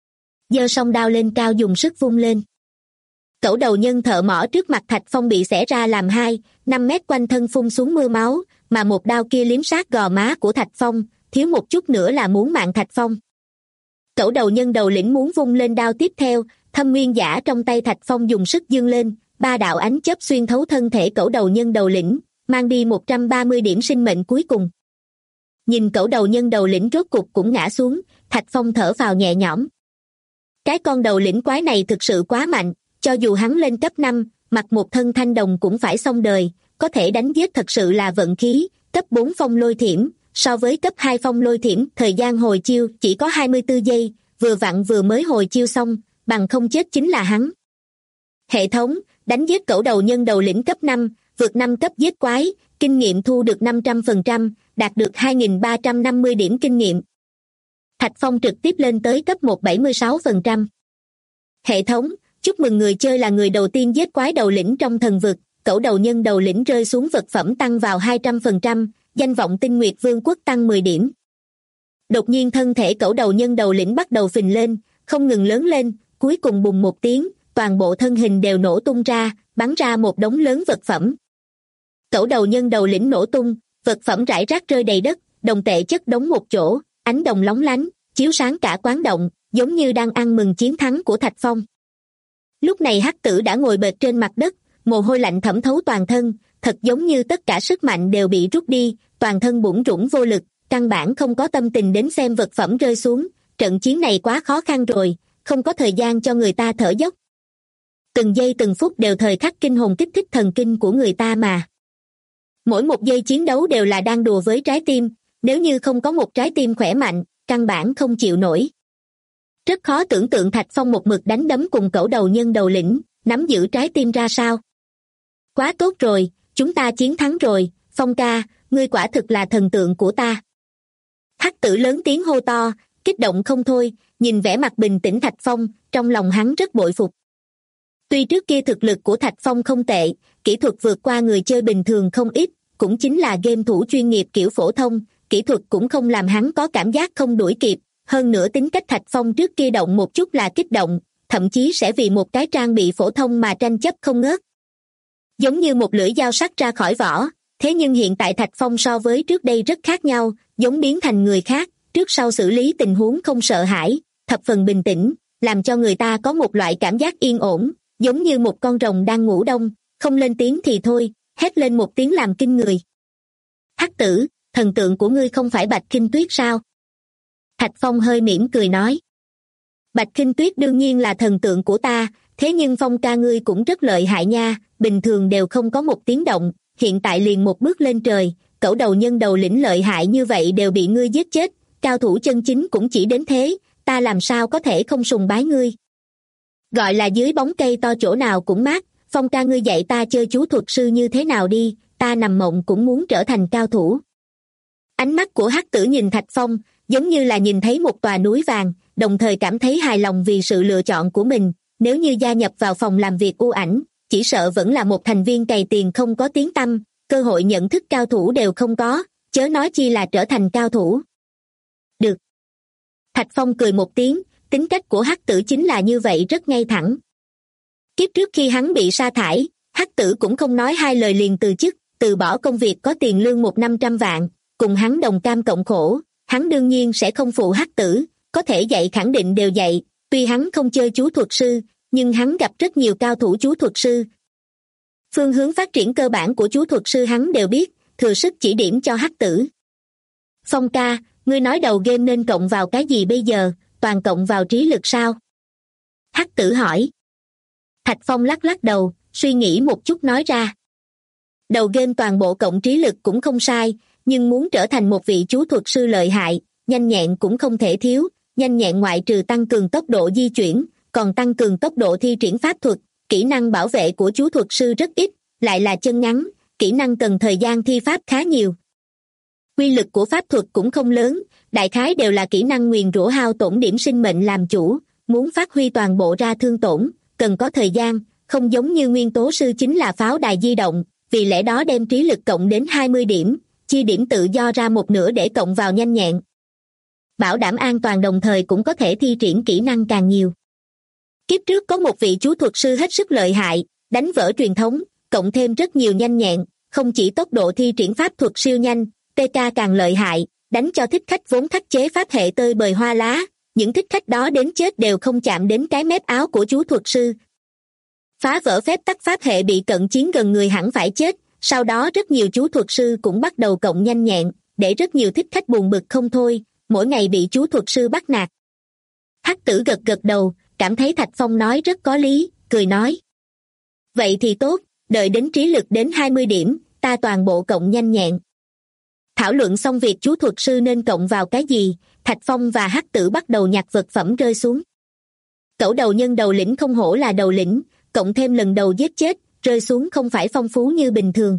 Giơ song đao lên cao dùng sức vung lên. Cẩu đầu nhân thợ mỏ trước mặt Thạch Phong bị xẻ ra làm 5 mét quanh thân phun xuống mưa máu, mà một đao kia liếm sát gò má của Thạch Phong, thiếu một chút nữa là muốn mạng Thạch Phong. Cẩu đầu nhân đầu lĩnh muốn vung lên đao tiếp theo, thâm nguyên giả trong tay Thạch Phong dùng sức giương lên, 3 đạo ánh chớp xuyên thấu thân thể cẩu đầu nhân đầu lĩnh, mang đi 130 điểm sinh mệnh cuối cùng. Nhìn cẩu đầu nhân đầu lĩnh rốt cục cũng ngã xuống, Thạch Phong thở phào nhẹ nhõm. Cái con đầu lĩnh quái này thực sự quá mạnh, cho dù hắn lên cấp 5, mặc một thân thanh đồng cũng phải xong đời, có thể đánh giết thật sự là vận khí. Cấp 4 phong lôi thiểm, so với cấp 2 phong lôi thiểm, thời gian hồi chiêu chỉ có 24 giây, vừa vặn vừa mới hồi chiêu xong, bằng không chết chính là hắn. Hệ thống, đánh giết cẩu đầu nhân đầu lĩnh cấp 5, vượt 5 cấp giết quái, kinh nghiệm thu được 500%, đạt được 2.350 điểm kinh nghiệm. Thạch Phong trực tiếp lên tới cấp 1 76%. Hệ thống, chúc mừng người chơi là người đầu tiên giết quái đầu lĩnh trong thần vực, cẩu đầu nhân đầu lĩnh rơi xuống vật phẩm tăng vào 200%, danh vọng Tinh Nguyệt Vương quốc tăng 10 điểm. Đột nhiên thân thể cẩu đầu nhân đầu lĩnh bắt đầu phình lên, không ngừng lớn lên, cuối cùng bùng một tiếng, toàn bộ thân hình đều nổ tung ra, bắn ra một đống lớn vật phẩm. Cẩu đầu nhân đầu lĩnh nổ tung, vật phẩm rải rác rơi đầy đất, đồng tệ chất đống một chỗ, ánh đồng lóng lánh, chiếu sáng cả quán động, giống như đang ăn mừng chiến thắng của Thạch Phong. Lúc này Hắc Tử đã ngồi bệt trên mặt đất, mồ hôi lạnh thẩm thấu toàn thân, thật giống như tất cả sức mạnh đều bị rút đi, toàn thân bủn rủn vô lực, căn bản không có tâm tình đến xem vật phẩm rơi xuống, trận chiến này quá khó khăn rồi, không có thời gian cho người ta thở dốc. Từng giây từng phút đều thời khắc kinh hồn kích thích thần kinh của người ta mà. Mỗi một giây chiến đấu đều là đang đùa với trái tim, nếu như không có một trái tim khỏe mạnh, căn bản không chịu nổi. Rất khó tưởng tượng Thạch Phong một mực đánh đấm cùng cẩu đầu nhân đầu lĩnh, nắm giữ trái tim ra sao. Quá tốt rồi, chúng ta chiến thắng rồi, Phong ca, ngươi quả thực là thần tượng của ta. Hắc Tử lớn tiếng hô to, kích động không thôi, nhìn vẻ mặt bình tĩnh Thạch Phong, trong lòng hắn rất bội phục. Tuy trước kia thực lực của Thạch Phong không tệ, kỹ thuật vượt qua người chơi bình thường không ít, cũng chính là game thủ chuyên nghiệp kiểu phổ thông, kỹ thuật cũng không làm hắn có cảm giác không đuổi kịp, hơn nữa tính cách Thạch Phong trước kia động một chút là kích động, thậm chí sẽ vì một cái trang bị phổ thông mà tranh chấp không ngớt. Giống như một lưỡi dao sắc ra khỏi vỏ, thế nhưng hiện tại Thạch Phong so với trước đây rất khác nhau, giống biến thành người khác, trước sau xử lý tình huống không sợ hãi, thập phần bình tĩnh, làm cho người ta có một loại cảm giác yên ổn, giống như một con rồng đang ngủ đông, không lên tiếng thì thôi, hét lên một tiếng làm kinh người. Hắc tử, thần tượng của ngươi không phải Bạch Khinh Tuyết sao? Thạch Phong hơi mỉm cười nói. Bạch Khinh Tuyết đương nhiên là thần tượng của ta, thế nhưng Phong ca ngươi cũng rất lợi hại nha, bình thường đều không có một tiếng động, hiện tại liền một bước lên trời, cẩu đầu nhân đầu lĩnh lợi hại như vậy đều bị ngươi giết chết, cao thủ chân chính cũng chỉ đến thế, ta làm sao có thể không sùng bái ngươi. Gọi là dưới bóng cây to chỗ nào cũng mát, Phong ca ngươi dạy ta chơi chú thuật sư như thế nào đi, ta nằm mộng cũng muốn trở thành cao thủ. Ánh mắt của Hắc tử nhìn Thạch Phong, giống như là nhìn thấy một tòa núi vàng, đồng thời cảm thấy hài lòng vì sự lựa chọn của mình, nếu như gia nhập vào phòng làm việc u ảnh, chỉ sợ vẫn là một thành viên cày tiền không có tiếng tăm, cơ hội nhận thức cao thủ đều không có, chớ nói chi là trở thành cao thủ. Được. Thạch Phong cười một tiếng, tính cách của Hắc tử chính là như vậy rất ngay thẳng. Kiếp trước khi hắn bị sa thải, Hắc tử cũng không nói hai lời liền từ chức, từ bỏ công việc có tiền lương 100-500 vạn, cùng hắn đồng cam cộng khổ, hắn đương nhiên sẽ không phụ Hắc tử, có thể dạy khẳng định đều dạy, tuy hắn không chơi chú thuật sư, nhưng hắn gặp rất nhiều cao thủ chú thuật sư. Phương hướng phát triển cơ bản của chú thuật sư hắn đều biết, thừa sức chỉ điểm cho Hắc tử. Phong ca, ngươi nói đầu game nên cộng vào cái gì bây giờ, toàn cộng vào trí lực sao? Hắc tử hỏi. Thạch Phong lắc lắc đầu, suy nghĩ một chút nói ra. Đầu game toàn bộ cộng trí lực cũng không sai, nhưng muốn trở thành một vị chú thuật sư lợi hại, nhanh nhẹn cũng không thể thiếu, nhanh nhẹn ngoại trừ tăng cường tốc độ di chuyển, còn tăng cường tốc độ thi triển pháp thuật, kỹ năng bảo vệ của chú thuật sư rất ít, lại là chân ngắn, kỹ năng cần thời gian thi pháp khá nhiều. Quy lực của pháp thuật cũng không lớn, đại khái đều là kỹ năng nguyền rủa hao tổn điểm sinh mệnh làm chủ, muốn phát huy toàn bộ ra thương tổn, cần có thời gian, không giống như nguyên tố sư chính là pháo đài di động, vì lẽ đó đem trí lực cộng đến 20 điểm, chia điểm tự do ra một nửa để cộng vào nhanh nhẹn. Bảo đảm an toàn đồng thời cũng có thể thi triển kỹ năng càng nhiều. Kiếp trước có một vị chú thuật sư hết sức lợi hại, đánh vỡ truyền thống, cộng thêm rất nhiều nhanh nhẹn, không chỉ tốc độ thi triển pháp thuật siêu nhanh, TK càng lợi hại, đánh cho thích khách vốn khắc chế pháp hệ tơi bời hoa lá, những thích khách đó đến chết đều không chạm đến cái mép áo của chú thuật sư. Phá vỡ phép tắc pháp hệ bị cận chiến gần người hẳn phải chết, sau đó rất nhiều chú thuật sư cũng bắt đầu cộng nhanh nhẹn, để rất nhiều thích khách buồn bực không thôi, mỗi ngày bị chú thuật sư bắt nạt. Hắc tử gật gật đầu, cảm thấy Thạch Phong nói rất có lý, cười nói. Vậy thì tốt, đợi đến trí lực đến 20 điểm, ta toàn bộ cộng nhanh nhẹn. Thảo luận xong việc chú thuật sư nên cộng vào cái gì, Thạch Phong và Hắc tử bắt đầu nhặt vật phẩm rơi xuống. Cẩu đầu nhân đầu lĩnh không hổ là đầu lĩnh, cộng thêm lần đầu giết chết, rơi xuống không phải phong phú như bình thường.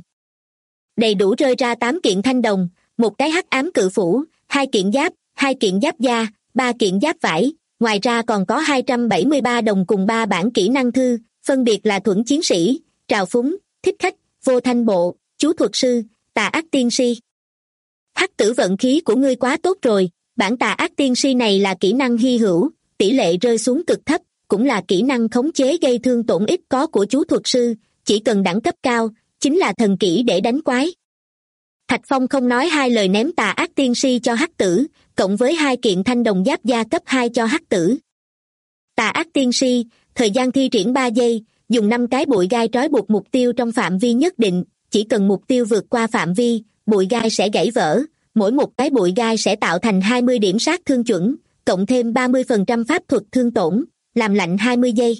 Đầy đủ rơi ra 8 kiện thanh đồng, một cái hắc ám cự phủ, 2 kiện giáp, 2 kiện giáp da, 3 kiện giáp vải, ngoài ra còn có 273 đồng cùng 3 bản kỹ năng thư, phân biệt là thuẫn chiến sĩ, trào phúng, thích khách, vô thanh bộ, chú thuật sư, tà ác tiên si. Hắc tử vận khí của ngươi quá tốt rồi, bản tà ác tiên si này là kỹ năng hy hữu, tỷ lệ rơi xuống cực thấp, cũng là kỹ năng khống chế gây thương tổn ít có của chú thuật sư, chỉ cần đẳng cấp cao, chính là thần kỹ để đánh quái. Thạch Phong không nói hai lời ném tà ác tiên si cho Hắc tử, cộng với 2 kiện thanh đồng giáp da cấp 2 cho Hắc tử. Tà ác tiên si, thời gian thi triển 3 giây, dùng 5 cái bụi gai trói buộc mục tiêu trong phạm vi nhất định, chỉ cần mục tiêu vượt qua phạm vi, bụi gai sẽ gãy vỡ, mỗi một cái bụi gai sẽ tạo thành 20 điểm sát thương chuẩn, cộng thêm 30% pháp thuật thương tổn, làm lạnh 20 giây.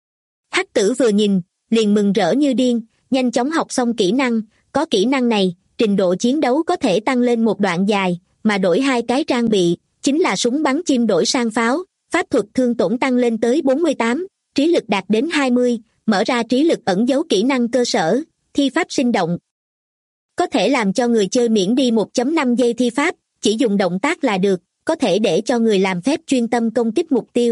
Hắc tử vừa nhìn, liền mừng rỡ như điên, nhanh chóng học xong kỹ năng, có kỹ năng này, trình độ chiến đấu có thể tăng lên một đoạn dài, mà đổi 2 cái trang bị, chính là súng bắn chim đổi sang pháo, pháp thuật thương tổn tăng lên tới 48, trí lực đạt đến 20, mở ra trí lực ẩn giấu kỹ năng cơ sở, thi pháp sinh động. Có thể làm cho người chơi miễn đi 1.5 giây thi pháp, chỉ dùng động tác là được, có thể để cho người làm phép chuyên tâm công kích mục tiêu.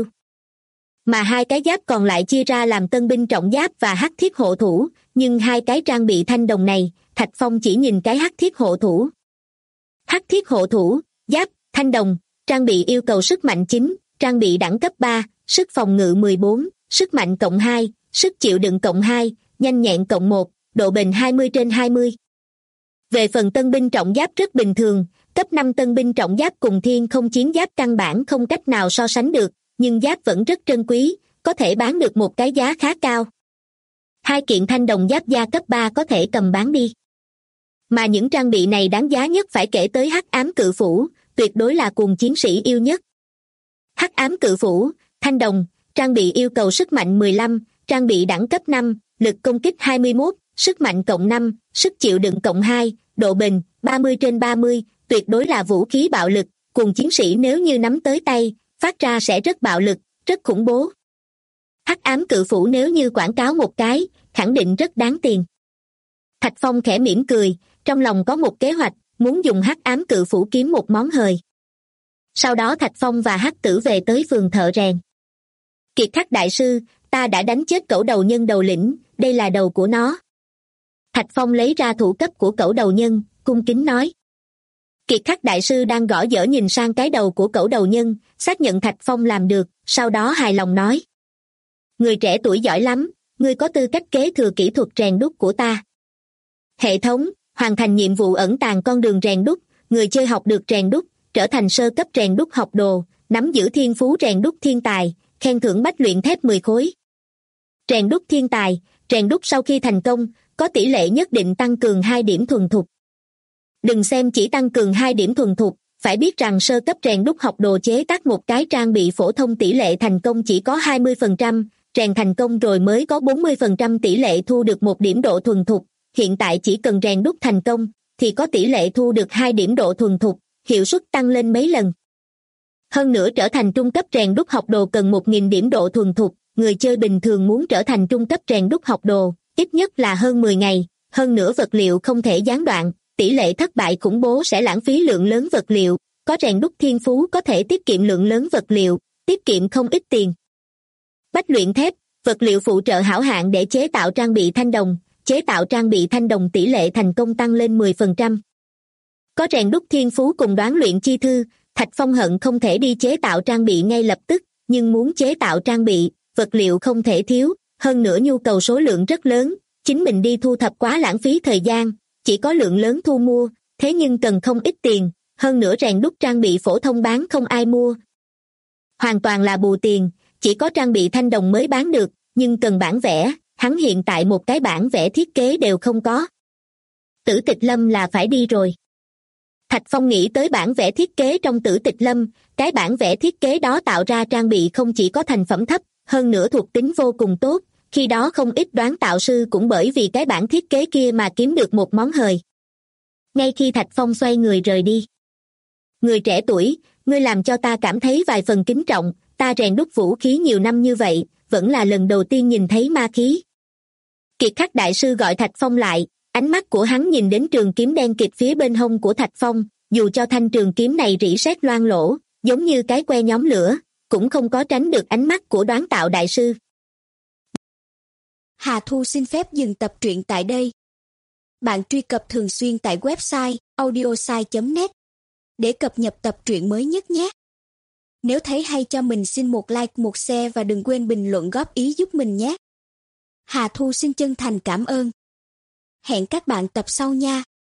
Mà 2 cái giáp còn lại chia ra làm tân binh trọng giáp và hắc thiết hộ thủ, nhưng 2 cái trang bị thanh đồng này, Thạch Phong chỉ nhìn cái hắc thiết hộ thủ. Hắc thiết hộ thủ, giáp, thanh đồng, trang bị yêu cầu sức mạnh 9, trang bị đẳng cấp 3, sức phòng ngự 14, sức mạnh cộng 2, sức chịu đựng cộng 2, nhanh nhẹn cộng 1, độ bền 20/20. Về phần tân binh trọng giáp rất bình thường, cấp 5 tân binh trọng giáp cùng thiên không chiến giáp căn bản không cách nào so sánh được, nhưng giáp vẫn rất trân quý, có thể bán được một cái giá khá cao. 2 kiện thanh đồng giáp da cấp 3 có thể cầm bán đi. Mà những trang bị này đáng giá nhất phải kể tới hắc ám cự phủ, tuyệt đối là cuồng chiến sĩ yêu nhất. Hắc ám cự phủ, thanh đồng, trang bị yêu cầu sức mạnh 15, trang bị đẳng cấp 5, lực công kích 21, sức mạnh cộng 5, sức chịu đựng cộng 2, độ bền 30/30, tuyệt đối là vũ khí bạo lực, cuồng chiến sĩ nếu như nắm tới tay, phát ra sẽ rất bạo lực, rất khủng bố. Hắc ám cự phủ nếu như quảng cáo một cái, khẳng định rất đáng tiền. Thạch Phong khẽ mỉm cười, trong lòng có một kế hoạch, muốn dùng hắc ám cự phủ kiếm một món hời. Sau đó Thạch Phong và Hắc Tử về tới phường thợ rèn. Kiệt Khắc đại sư, ta đã đánh chết cẩu đầu nhân đầu lĩnh, đây là đầu của nó. Thạch Phong lấy ra thủ cấp của cẩu đầu nhân, cung kính nói. Kiệt Khắc đại sư đang gõ dở nhìn sang cái đầu của cẩu đầu nhân, xác nhận Thạch Phong làm được, sau đó hài lòng nói. Người trẻ tuổi giỏi lắm, ngươi có tư cách kế thừa kỹ thuật rèn đúc của ta. Hệ thống, hoàn thành nhiệm vụ ẩn tàng con đường rèn đúc, người chơi học được rèn đúc, trở thành sơ cấp rèn đúc học đồ, nắm giữ thiên phú rèn đúc thiên tài, khen thưởng bách luyện thép 10 khối. Rèn đúc thiên tài, rèn đúc sau khi thành công, có tỷ lệ nhất định tăng cường 2 điểm thuần thục. Đừng xem chỉ tăng cường 2 điểm thuần thục, phải biết rằng sơ cấp rèn đúc học đồ chế tác một cái trang bị phổ thông tỷ lệ thành công chỉ có 20%, rèn thành công rồi mới có 40% tỷ lệ thu được 1 điểm độ thuần thục, hiện tại chỉ cần rèn đúc thành công, thì có tỷ lệ thu được 2 điểm độ thuần thục, hiệu suất tăng lên mấy lần. Hơn nữa trở thành trung cấp rèn đúc học đồ cần 1.000 điểm độ thuần thục, người chơi bình thường muốn trở thành trung cấp rèn đúc học đồ, ít nhất là hơn 10 ngày, hơn nữa vật liệu không thể gián đoạn, tỷ lệ thất bại khủng bố sẽ lãng phí lượng lớn vật liệu, có rèn đúc thiên phú có thể tiết kiệm lượng lớn vật liệu, tiết kiệm không ít tiền. Bách luyện thép, vật liệu phụ trợ hảo hạng để chế tạo trang bị thanh đồng, chế tạo trang bị thanh đồng tỷ lệ thành công tăng lên 10%. Có rèn đúc thiên phú cùng đoán luyện chi thư, Thạch Phong hận không thể đi chế tạo trang bị ngay lập tức, nhưng muốn chế tạo trang bị, vật liệu không thể thiếu, hơn nữa nhu cầu số lượng rất lớn, chính mình đi thu thập quá lãng phí thời gian, chỉ có lượng lớn thu mua, thế nhưng cần không ít tiền, hơn nữa rèn đúc trang bị phổ thông bán không ai mua. Hoàn toàn là bù tiền, chỉ có trang bị thanh đồng mới bán được, nhưng cần bản vẽ, hắn hiện tại một cái bản vẽ thiết kế đều không có. Tử Tịch Lâm là phải đi rồi. Thạch Phong nghĩ tới bản vẽ thiết kế trong Tử Tịch Lâm, cái bản vẽ thiết kế đó tạo ra trang bị không chỉ có thành phẩm thấp, hơn nữa thuộc tính vô cùng tốt, khi đó không ít đoán tạo sư cũng bởi vì cái bản thiết kế kia mà kiếm được một món hời. Ngay khi Thạch Phong xoay người rời đi. Người trẻ tuổi, ngươi làm cho ta cảm thấy vài phần kính trọng, ta rèn đúc vũ khí nhiều năm như vậy, vẫn là lần đầu tiên nhìn thấy ma khí. Kiệt Khắc đại sư gọi Thạch Phong lại, ánh mắt của hắn nhìn đến trường kiếm đen kịt phía bên hông của Thạch Phong, dù cho thanh trường kiếm này rỉ sét loang lỗ, giống như cái que nhóm lửa, cũng không có tránh được ánh mắt của đoán tạo đại sư. Hà Thu xin phép dừng tập truyện tại đây. Bạn truy cập thường xuyên tại website audiosai.net để cập nhật tập truyện mới nhất nhé. Nếu thấy hay cho mình xin một like, một share và đừng quên bình luận góp ý giúp mình nhé. Hà Thu xin chân thành cảm ơn. Hẹn các bạn tập sau nha.